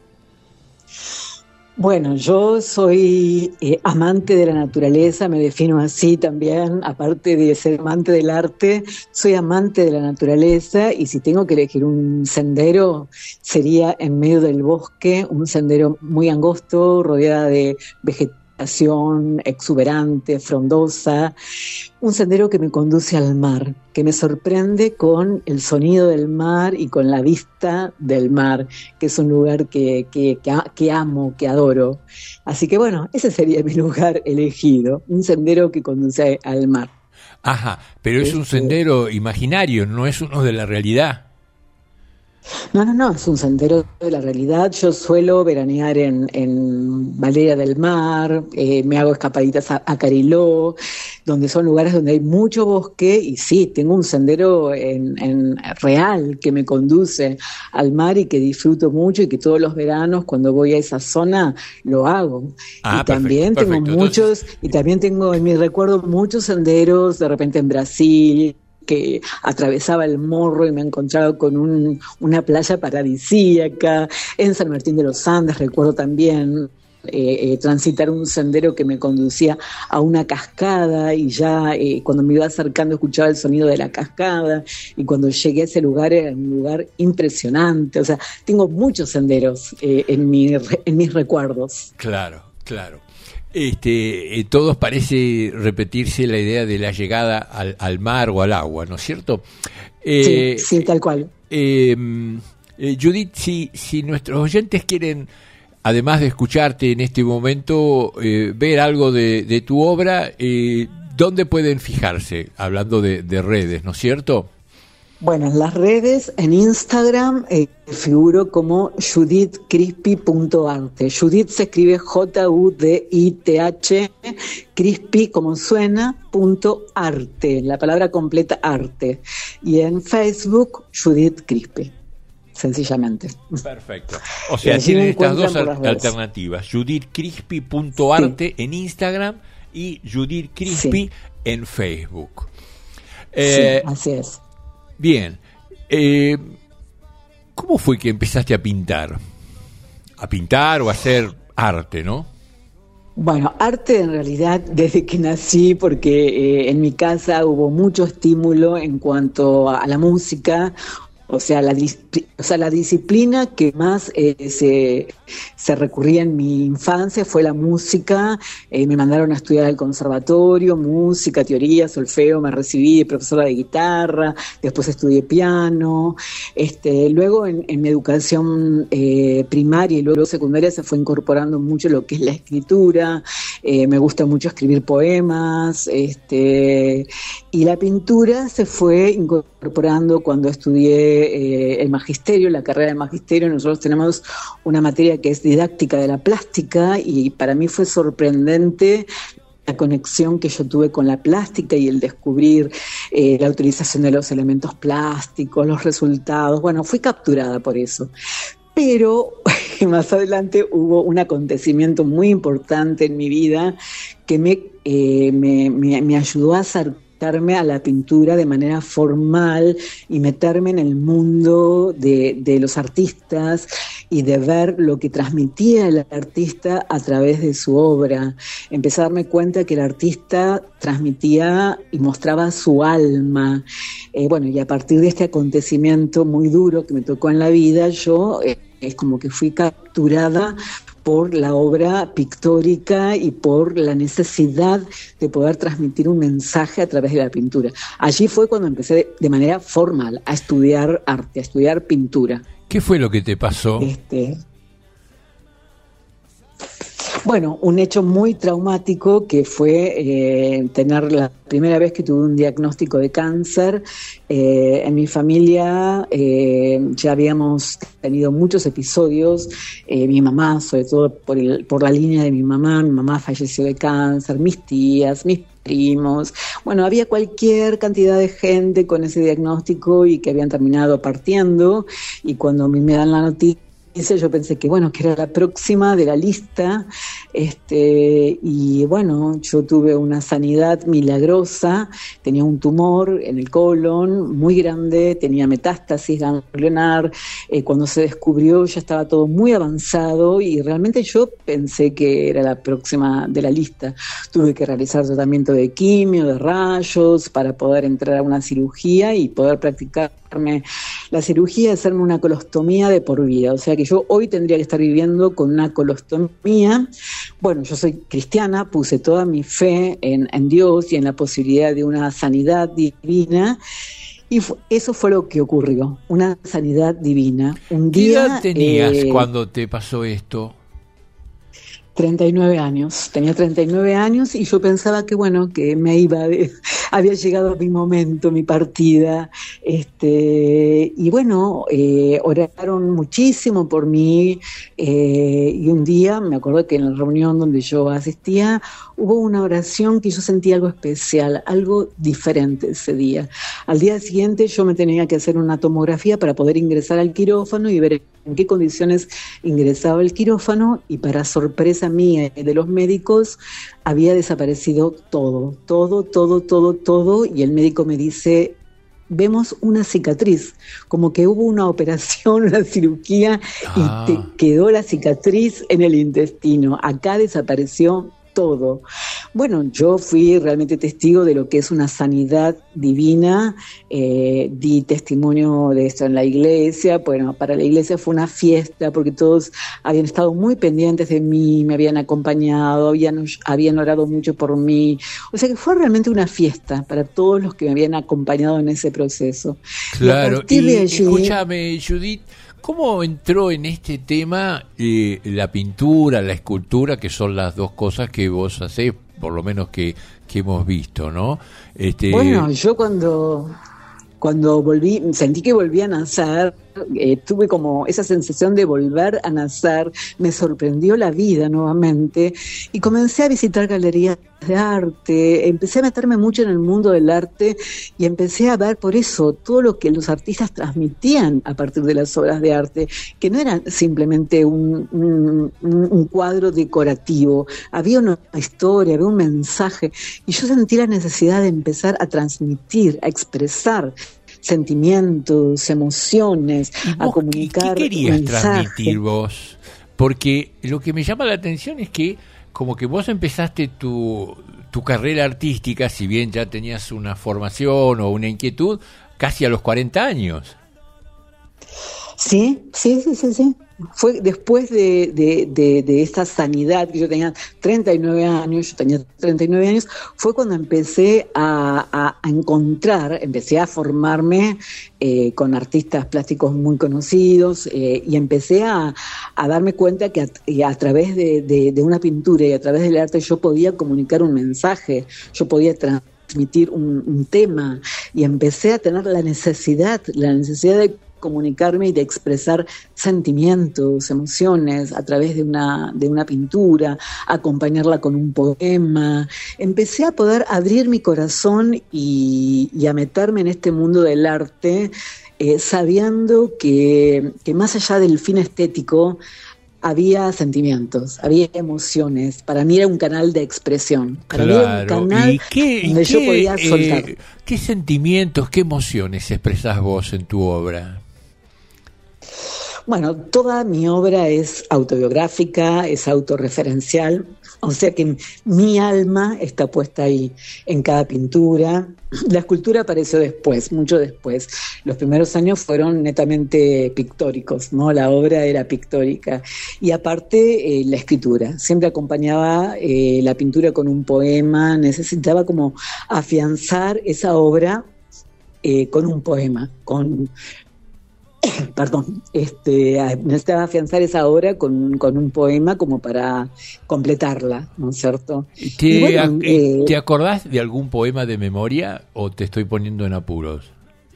Bueno, yo soy eh, amante de la naturaleza, me defino así también, aparte de ser amante del arte, soy amante de la naturaleza y si tengo que elegir un sendero sería en medio del bosque, un sendero muy angosto, rodeada de veget- vegetación exuberante, frondosa, un sendero que me conduce al mar, que me sorprende con el sonido del mar y con la vista del mar, que es un lugar que, que, que, que amo, que adoro. Así que bueno, ese sería mi lugar elegido, un sendero que conduce al mar. Ajá, pero es un sendero imaginario, no es uno de la realidad. No, no, no, es un sendero de la realidad. Yo suelo veranear en, en Valera del Mar, eh, me hago escapaditas a, a Cariló, donde son lugares donde hay mucho bosque, y sí, tengo un sendero en, en real que me conduce al mar y que disfruto mucho, y que todos los veranos cuando voy a esa zona lo hago. Ah, y también perfecto, tengo perfecto. muchos, Entonces, y también tengo en mi recuerdo muchos senderos, de repente en Brasil, que atravesaba el Morro y me he encontrado con un, una playa paradisíaca. En San Martín de los Andes recuerdo también eh, eh, transitar un sendero que me conducía a una cascada, y ya eh, cuando me iba acercando escuchaba el sonido de la cascada, y cuando llegué a ese lugar era un lugar impresionante. O sea, tengo muchos senderos eh, en, mi, en mis recuerdos. Claro, claro. Este, eh, todos parece repetirse la idea de la llegada al, al mar o al agua, ¿no es cierto? Eh, sí, sí, tal cual. Eh, eh, Judith, si, si nuestros oyentes quieren, además de escucharte en este momento, eh, ver algo de, de tu obra, eh, ¿dónde pueden fijarse? Hablando de, de redes, ¿no es cierto? Bueno, en las redes, en Instagram, eh, figuro como judith crispy punto arte. Judith se escribe J U D I T H, crispy como suena, punto arte, la palabra completa arte. Y en Facebook, Judith Crispy, sencillamente. Perfecto. O sea, tienen estas dos al- alternativas, judith crispy punto arte sí. en Instagram y Judith Crispy sí. en Facebook. Eh, sí, así es. Bien, eh, ¿cómo fue que empezaste a pintar? A pintar o a hacer arte, ¿no? Bueno, arte en realidad desde que nací, porque eh, en mi casa hubo mucho estímulo en cuanto a la música. O sea, la, o sea, la disciplina que más eh, se, se recurría en mi infancia fue la música. Eh, me mandaron a estudiar al conservatorio, música, teoría, solfeo, me recibí de profesora de guitarra, después estudié piano. Este, luego en, en mi educación eh, primaria y luego secundaria se fue incorporando mucho lo que es la escritura. Eh, me gusta mucho escribir poemas. Este, y la pintura se fue incorporando cuando estudié Eh, el magisterio, la carrera de magisterio. Nosotros tenemos una materia que es didáctica de la plástica, y para mí fue sorprendente la conexión que yo tuve con la plástica y el descubrir eh, la utilización de los elementos plásticos, los resultados. Bueno, fui capturada por eso. Pero más adelante hubo un acontecimiento muy importante en mi vida que me, eh, me, me, me ayudó a acercar a la pintura de manera formal y meterme en el mundo de, de los artistas y de ver lo que transmitía el artista a través de su obra. Empecé a darme cuenta que el artista transmitía y mostraba su alma. Eh, bueno, y a partir de este acontecimiento muy duro que me tocó en la vida, yo eh, es como que fui capturada por la obra pictórica y por la necesidad de poder transmitir un mensaje a través de la pintura. Allí fue cuando empecé de, de manera formal a estudiar arte, a estudiar pintura. ¿Qué fue lo que te pasó? Este, bueno, un hecho muy traumático que fue eh, tener la primera vez que tuve un diagnóstico de cáncer. Eh, en mi familia eh, ya habíamos tenido muchos episodios. Eh, mi mamá, sobre todo por, el, por la línea de mi mamá, mi mamá falleció de cáncer, mis tías, mis primos. Bueno, había cualquier cantidad de gente con ese diagnóstico y que habían terminado partiendo. Y cuando a mí me dan la noticia, yo pensé que bueno, que era la próxima de la lista, este, y bueno, yo tuve una sanidad milagrosa. Tenía un tumor en el colon muy grande, tenía metástasis ganglionar. Eh, cuando se descubrió ya estaba todo muy avanzado y realmente yo pensé que era la próxima de la lista. Tuve que realizar tratamiento de quimio, de rayos, para poder entrar a una cirugía y poder practicarme la cirugía, hacerme una colostomía de por vida. O sea que que yo hoy tendría que estar viviendo con una colostomía. Bueno, yo soy cristiana, puse toda mi fe en, en Dios y en la posibilidad de una sanidad divina. Y fu- eso fue lo que ocurrió, una sanidad divina. Un ¿Qué día, edad tenías eh, cuando te pasó esto? treinta y nueve años, tenía treinta y nueve años y yo pensaba que bueno, que me iba, de, había llegado mi momento, mi partida, este, y bueno, eh, oraron muchísimo por mí, eh, y un día, me acuerdo que en la reunión donde yo asistía, hubo una oración que yo sentí algo especial, algo diferente ese día. Al día siguiente yo me tenía que hacer una tomografía para poder ingresar al quirófano y ver en qué condiciones ingresaba el quirófano, y para sorpresa mía y de los médicos había desaparecido todo, todo, todo, todo, todo, y el médico me dice: vemos una cicatriz, como que hubo una operación, una cirugía, Ah. y te quedó la cicatriz en el intestino, acá desapareció todo. Bueno, yo fui realmente testigo de lo que es una sanidad divina, eh, di testimonio de esto en la iglesia. Bueno, para la iglesia fue una fiesta porque todos habían estado muy pendientes de mí, me habían acompañado, habían, habían orado mucho por mí, o sea que fue realmente una fiesta para todos los que me habían acompañado en ese proceso. Claro, y, a partir y de allí, escúchame, Judith, ¿cómo entró en este tema eh, la pintura, la escultura, que son las dos cosas que vos hacés, por lo menos que, que hemos visto, ¿no? Este, Bueno, yo cuando, cuando volví, sentí que volví a nacer, eh, tuve como esa sensación de volver a nacer, me sorprendió la vida nuevamente y comencé a visitar galerías de arte, empecé a meterme mucho en el mundo del arte y empecé a ver por eso todo lo que los artistas transmitían a partir de las obras de arte, que no eran simplemente un, un, un cuadro decorativo, había una historia, había un mensaje, y yo sentí la necesidad de empezar a transmitir, a expresar sentimientos, emociones, a comunicar ¿qué querías mensajes. transmitir vos? Porque lo que me llama la atención es que como que vos empezaste tu, tu carrera artística, si bien ya tenías una formación o una inquietud, casi a los cuarenta años. Sí, sí, sí, sí, sí. Fue después de, de, de, de esta sanidad, que yo tenía treinta y nueve años, yo tenía treinta y nueve años, fue cuando empecé a, a, a encontrar, empecé a formarme eh, con artistas plásticos muy conocidos, eh, y empecé a, a darme cuenta que a, a través de, de, de una pintura y a través del arte yo podía comunicar un mensaje, yo podía transmitir un, un tema, y empecé a tener la necesidad, la necesidad de comunicarme y de expresar sentimientos, emociones a través de una, de una pintura, acompañarla con un poema. Empecé a poder abrir mi corazón y, y a meterme en este mundo del arte, eh, sabiendo que, que más allá del fin estético había sentimientos, había emociones. Para mí era un canal de expresión. Para Claro. mí era un canal ¿Y qué, donde y yo qué, podía soltar. eh, qué sentimientos, qué emociones expresás vos en tu obra? Bueno, toda mi obra es autobiográfica, es autorreferencial, o sea que mi alma está puesta ahí en cada pintura. La escultura apareció después, mucho después. Los primeros años fueron netamente pictóricos, ¿no? La obra era pictórica. Y aparte, eh, la escritura. Siempre acompañaba eh, la pintura con un poema. Necesitaba como afianzar esa obra eh, con un poema, con... Perdón, este, necesitaba afianzar esa obra con, con un poema como para completarla, ¿no es cierto? ¿Te, Y bueno, eh, eh, ¿Te acordás de algún poema de memoria o te estoy poniendo en apuros?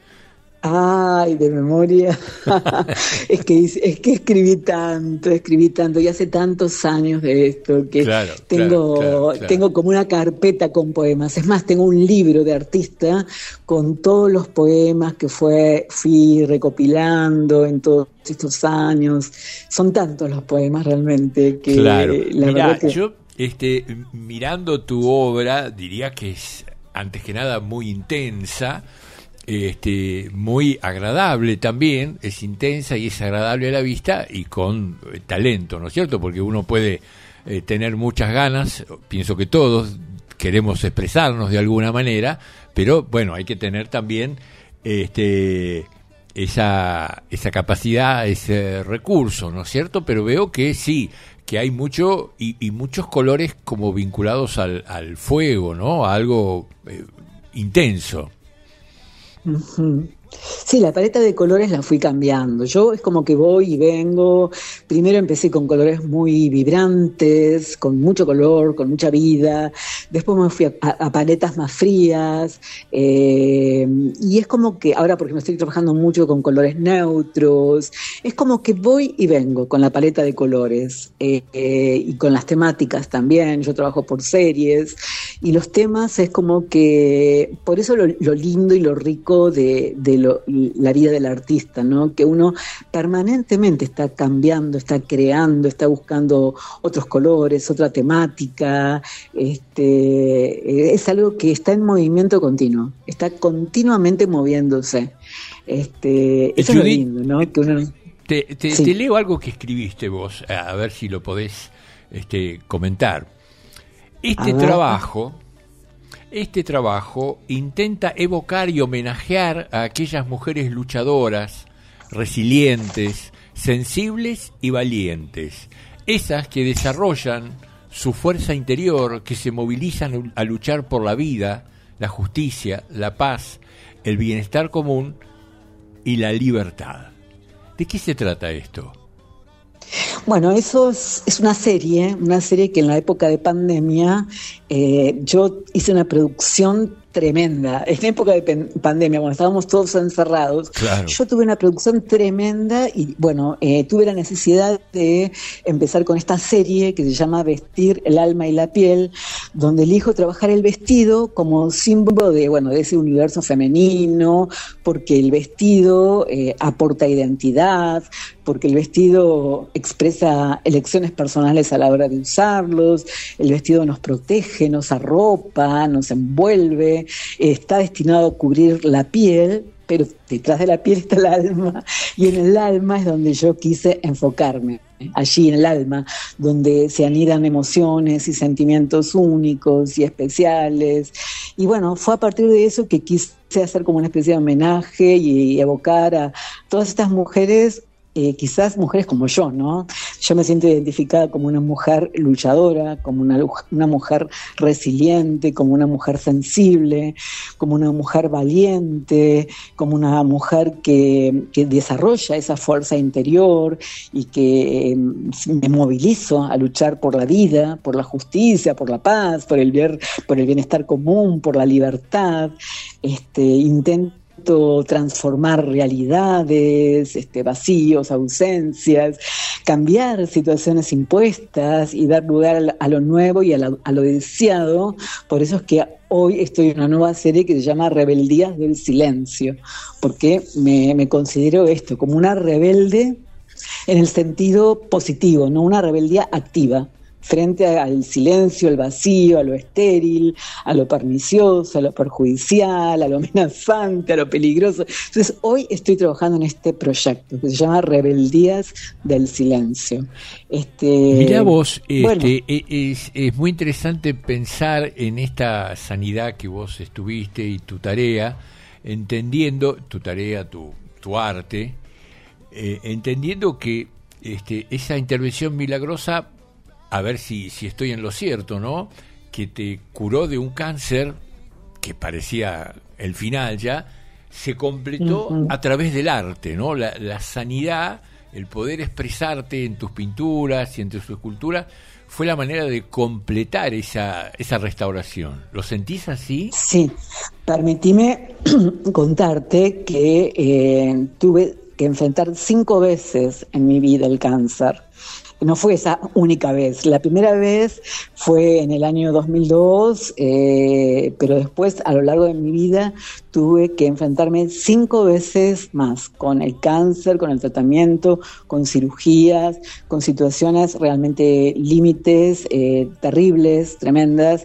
Ay, de memoria. es que es que escribí tanto, escribí tanto, y hace tantos años de esto que Claro, tengo, claro, claro, claro. tengo como una carpeta con poemas. Es más, tengo un libro de artista con todos los poemas que fue, fui recopilando en todos estos años. Son tantos los poemas realmente que Claro. la Mirá, verdad que... yo este, mirando tu obra diría que es antes que nada muy intensa, este, muy agradable también, es intensa y es agradable a la vista y con eh, talento, ¿no es cierto? Porque uno puede eh, tener muchas ganas, pienso que todos queremos expresarnos de alguna manera, pero bueno, hay que tener también este esa, esa capacidad, ese recurso, ¿no es cierto? Pero veo que sí, que hay mucho y, y muchos colores como vinculados al, al fuego, ¿no? A algo eh, intenso. Uh-huh. Sí, la paleta de colores la fui cambiando. Yo es como que voy y vengo. Primero empecé con colores muy vibrantes, con mucho color, con mucha vida. Después me fui a, a, a paletas más frías. Eh, y es como que ahora, porque me estoy trabajando mucho con colores neutros, es como que voy y vengo con la paleta de colores. Eh, eh, y con las temáticas también. Yo trabajo por series. Y los temas es como que, por eso lo, lo lindo y lo rico de, de lo, la vida del artista, ¿no? Que uno permanentemente está cambiando, está creando, está buscando otros colores, otra temática. Este, es algo que está en movimiento continuo, está continuamente moviéndose. Este, eso Judith, es lo lindo, ¿no? Que uno... te, te, sí. te leo algo que escribiste vos, a ver si lo podés este, comentar. Este trabajo, este trabajo intenta evocar y homenajear a aquellas mujeres luchadoras, resilientes, sensibles y valientes, esas que desarrollan su fuerza interior, que se movilizan a luchar por la vida, la justicia, la paz, el bienestar común y la libertad. ¿De qué se trata esto? Bueno, eso es, es una serie, una serie que en la época de pandemia eh, yo hice una producción tremenda. En época de pen- pandemia, cuando estábamos todos encerrados, claro. Yo tuve una producción tremenda y, bueno, eh, tuve la necesidad de empezar con esta serie que se llama Vestir el alma y la piel, donde elijo trabajar el vestido como símbolo de, bueno, de ese universo femenino, porque el vestido eh, aporta identidad, porque el vestido expresa elecciones personales a la hora de usarlos, el vestido nos protege, nos arropa, nos envuelve, está destinado a cubrir la piel, pero detrás de la piel está el alma, y en el alma es donde yo quise enfocarme, allí en el alma, donde se anidan emociones y sentimientos únicos y especiales, y bueno, fue a partir de eso que quise hacer como una especie de homenaje y evocar a todas estas mujeres. Eh, quizás mujeres como yo, ¿no? Yo me siento identificada como una mujer luchadora, como una, una mujer resiliente, como una mujer sensible, como una mujer valiente, como una mujer que, que desarrolla esa fuerza interior y que eh, me movilizo a luchar por la vida, por la justicia, por la paz, por el, bien, por el bienestar común, por la libertad. Este, intento transformar realidades, este, vacíos, ausencias, cambiar situaciones impuestas y dar lugar a lo nuevo y a, la, a lo deseado. Por eso es que hoy estoy en una nueva serie que se llama Rebeldías del Silencio, porque me, me considero esto como una rebelde en el sentido positivo, no una rebeldía activa, frente al silencio, al vacío, a lo estéril, a lo pernicioso, a lo perjudicial, a lo amenazante, a lo peligroso. Entonces, hoy estoy trabajando en este proyecto que se llama Rebeldías del Silencio. Este, Mirá vos, bueno. este, es, es muy interesante pensar en esta sanidad que vos estuviste y tu tarea, entendiendo tu tarea, tu, tu arte, eh, entendiendo que este, esa intervención milagrosa, a ver si, si estoy en lo cierto, ¿no? Que te curó de un cáncer que parecía el final ya, se completó uh-huh. a través del arte, ¿no? La, la sanidad, el poder expresarte en tus pinturas y en tus esculturas, fue la manera de completar esa, esa restauración. ¿Lo sentís así? Sí. Permitime contarte que eh, tuve que enfrentar cinco veces en mi vida el cáncer. No fue esa única vez. La primera vez fue en el año dos mil dos, eh, pero después, a lo largo de mi vida, tuve que enfrentarme cinco veces más con el cáncer, con el tratamiento, con cirugías, con situaciones realmente límites, eh, terribles, tremendas.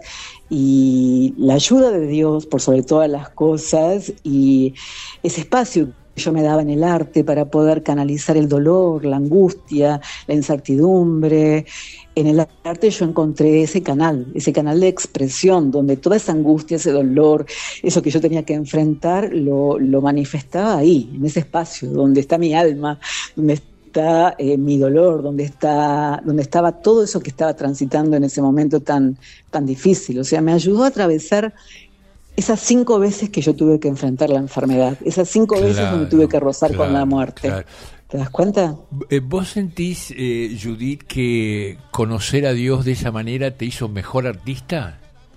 Y la ayuda de Dios, por sobre todas las cosas, y ese espacio yo me daba en el arte para poder canalizar el dolor, la angustia, la incertidumbre, en el arte yo encontré ese canal, ese canal de expresión, donde toda esa angustia, ese dolor, eso que yo tenía que enfrentar, lo, lo manifestaba ahí, en ese espacio, donde está mi alma, donde está eh, mi dolor, donde está, donde estaba todo eso que estaba transitando en ese momento tan, tan difícil. O sea, me ayudó a atravesar esas cinco veces que yo tuve que enfrentar la enfermedad, esas cinco claro, veces donde tuve que rozar claro, con la muerte. Claro. ¿Te das cuenta? ¿Vos sentís, eh, Judith, que conocer a Dios de esa manera te hizo mejor artista?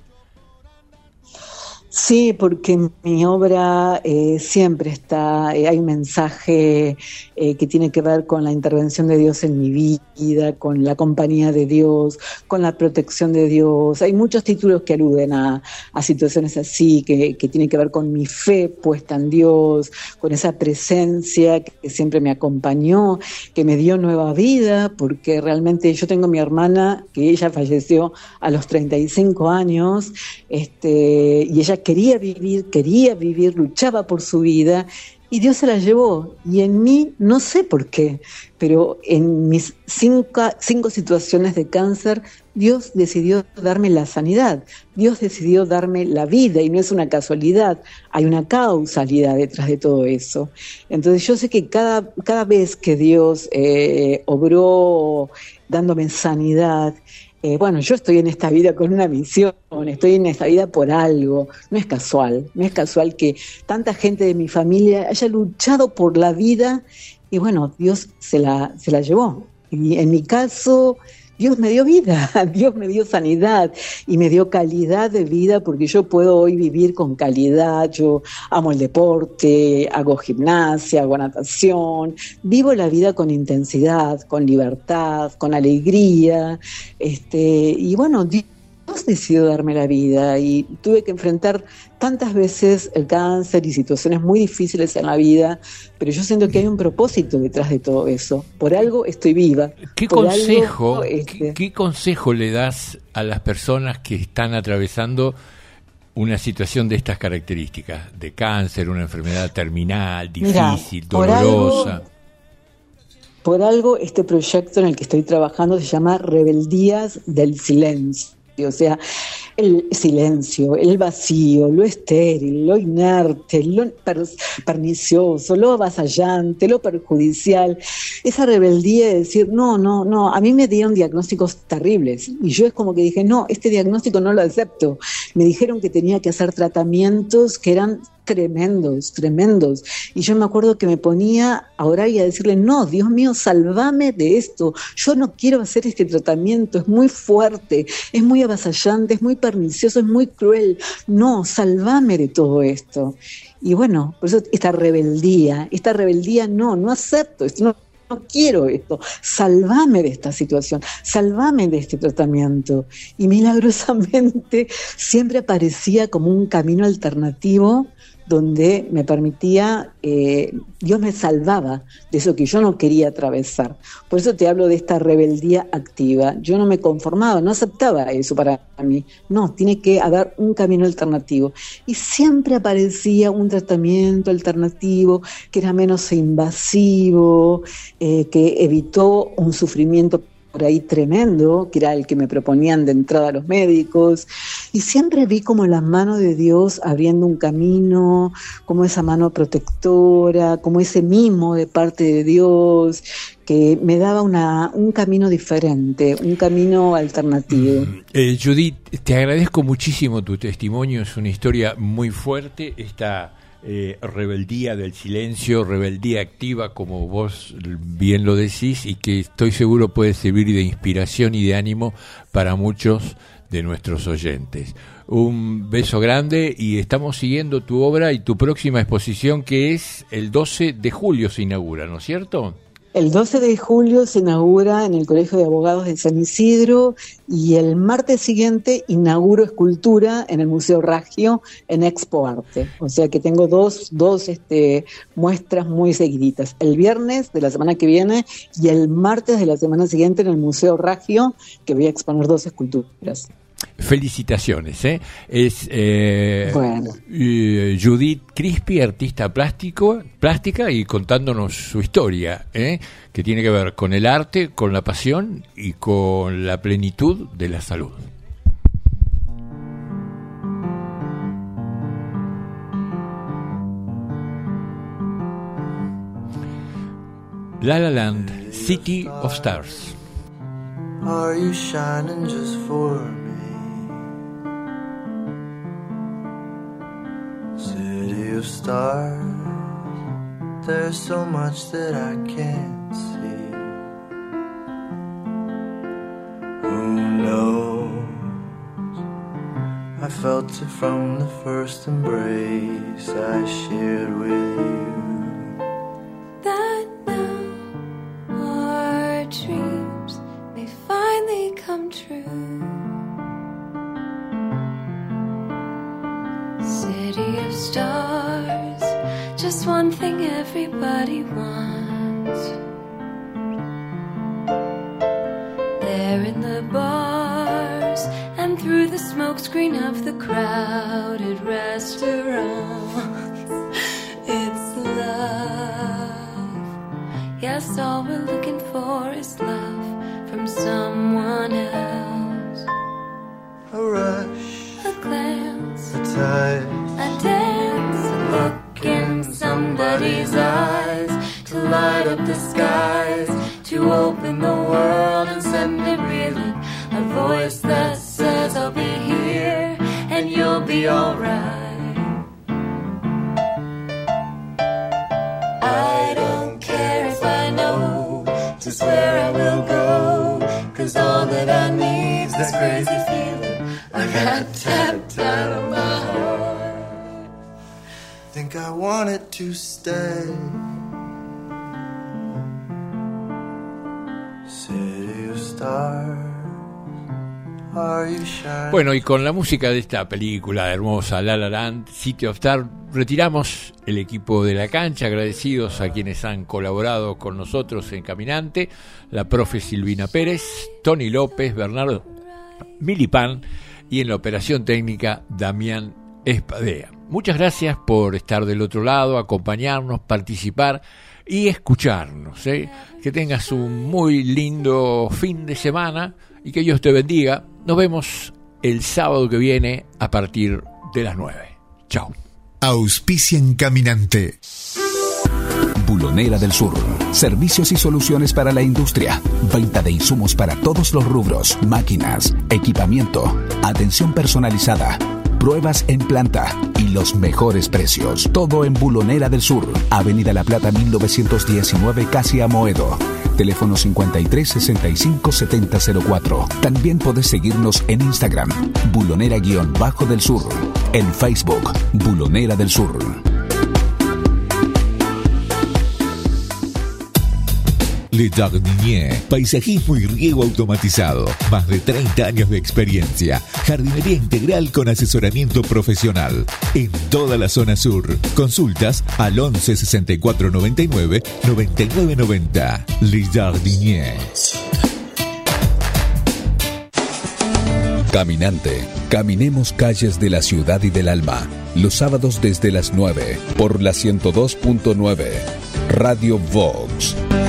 Sí, porque en mi obra eh, siempre está, eh, hay un mensaje eh, que tiene que ver con la intervención de Dios en mi vida, con la compañía de Dios, con la protección de Dios. Hay muchos títulos que aluden a, a situaciones así, que, que tienen que ver con mi fe puesta en Dios, con esa presencia que, que siempre me acompañó, que me dio nueva vida, porque realmente yo tengo a mi hermana, que ella falleció a los treinta y cinco años, este, y ella quería vivir, quería vivir, luchaba por su vida y Dios se la llevó. Y en mí, no sé por qué, pero en mis cinco, cinco situaciones de cáncer, Dios decidió darme la sanidad, Dios decidió darme la vida y no es una casualidad, hay una causalidad detrás de todo eso. Entonces yo sé que cada, cada vez que Dios eh, obró dándome sanidad, Eh, bueno, yo estoy en esta vida con una misión, estoy en esta vida por algo, no es casual, no es casual que tanta gente de mi familia haya luchado por la vida y bueno, Dios se la, se la llevó. Y en mi caso, Dios me dio vida, Dios me dio sanidad y me dio calidad de vida porque yo puedo hoy vivir con calidad. Yo amo el deporte, hago gimnasia, hago natación, vivo la vida con intensidad, con libertad, con alegría, este, y bueno, Dios decidió darme la vida y tuve que enfrentar tantas veces el cáncer y situaciones muy difíciles en la vida, pero yo siento que hay un propósito detrás de todo eso. Por algo estoy viva. ¿Qué consejo, algo, este... ¿qué, qué consejo le das a las personas que están atravesando una situación de estas características? De cáncer, una enfermedad terminal, difícil, Mira, dolorosa. Algo, por algo este proyecto en el que estoy trabajando se llama Rebeldías del Silencio. O sea, el silencio, el vacío, lo estéril, lo inerte, lo per- pernicioso, lo avasallante, lo perjudicial. Esa rebeldía de decir, no, no, no, a mí me dieron diagnósticos terribles. Y yo es como que dije, no, este diagnóstico no lo acepto. Me dijeron que tenía que hacer tratamientos que eran tremendos, tremendos. Y yo me acuerdo que me ponía a orar y a decirle, no, Dios mío, sálvame de esto. Yo no quiero hacer este tratamiento, es muy fuerte, es muy avasallante, es muy pernicioso, es muy cruel. No, sálvame de todo esto. Y bueno, por eso esta rebeldía, esta rebeldía, no, no acepto esto, no. No quiero esto, salvame de esta situación, salvame de este tratamiento. Y milagrosamente siempre aparecía como un camino alternativo donde me permitía, eh, Dios me salvaba de eso que yo no quería atravesar. Por eso te hablo de esta rebeldía activa. Yo no me conformaba, no aceptaba eso para mí. No, tiene que haber un camino alternativo. Y siempre aparecía un tratamiento alternativo que era menos invasivo, eh, que evitó un sufrimiento por ahí tremendo, que era el que me proponían de entrada a los médicos, y siempre vi como la mano de Dios abriendo un camino, como esa mano protectora, como ese mimo de parte de Dios, que me daba una, un camino diferente, un camino alternativo. Eh, Judith, te agradezco muchísimo tu testimonio, es una historia muy fuerte, esta Eh, rebeldía del silencio, rebeldía activa, como vos bien lo decís, y que estoy seguro puede servir de inspiración y de ánimo para muchos de nuestros oyentes. Un beso grande y estamos siguiendo tu obra y tu próxima exposición, que es el doce de julio se inaugura, ¿no es cierto? El doce de julio se inaugura en el Colegio de Abogados de San Isidro y el martes siguiente inauguro escultura en el Museo Raggio en Expo Arte. O sea que tengo dos, dos este, muestras muy seguiditas. El viernes de la semana que viene y el martes de la semana siguiente en el Museo Raggio, que voy a exponer dos esculturas. felicitaciones, ¿eh? Es eh, Bueno. eh, Judith Crispi, artista plástico, plástica, y contándonos su historia, ¿eh? Que tiene que ver con el arte, con la pasión y con la plenitud de la salud. La La Land, City of Stars. Are you shining just for me? City of stars, there's so much that I can't see. Who knows? I felt it from the first embrace I shared with you. That now our dreams may finally come true. City of stars, just one thing everybody wants. There in the bars and through the smokescreen of the crowded restaurants, it's love. Yes, all we're looking for is love from someone else. A rush, a glance, a touch, a dance, a look in somebody's eyes, to light up the skies, to open the world and send it reeling. A voice that says I'll be here and you'll be alright. I don't care if I know just where I will go, 'cause all that I need's this crazy feeling, a rat-tat-tat on my heart. think I wanted to stay. City of stars. Bueno, y con la música de esta película hermosa, La La Land, City of Stars, retiramos el equipo de la cancha, agradecidos a quienes han colaborado con nosotros en Caminante, la profe Silvina Pérez, Tony López, Bernardo Milipán y en la operación técnica Damián Espadea. Muchas gracias por estar del otro lado, acompañarnos, participar y escucharnos, ¿eh? Que tengas un muy lindo fin de semana y que Dios te bendiga. Nos vemos el sábado que viene a partir de las nueve. Chao. Auspician Caminante. Bulonera del Sur. Servicios y soluciones para la industria. Venta de insumos para todos los rubros. Máquinas, equipamiento, atención personalizada, pruebas en planta y los mejores precios. Todo en Bulonera del Sur. Avenida La Plata mil novecientos diecinueve, casi Amoedo. Teléfono cincuenta y tres sesenta y cinco setenta cero cuatro. También podés seguirnos en Instagram, Bulonera-del Sur. En Facebook, Bulonera del Sur. Le Jardinier, paisajismo y riego automatizado. Más de treinta años de experiencia. Jardinería integral con asesoramiento profesional. En toda la zona sur. Consultas al once sesenta y cuatro noventa y nueve noventa y nueve noventa. Le Jardinier. Caminante. Caminemos calles de la ciudad y del alma. Los sábados desde las nueve. Por la ciento dos punto nueve. Radio Vox.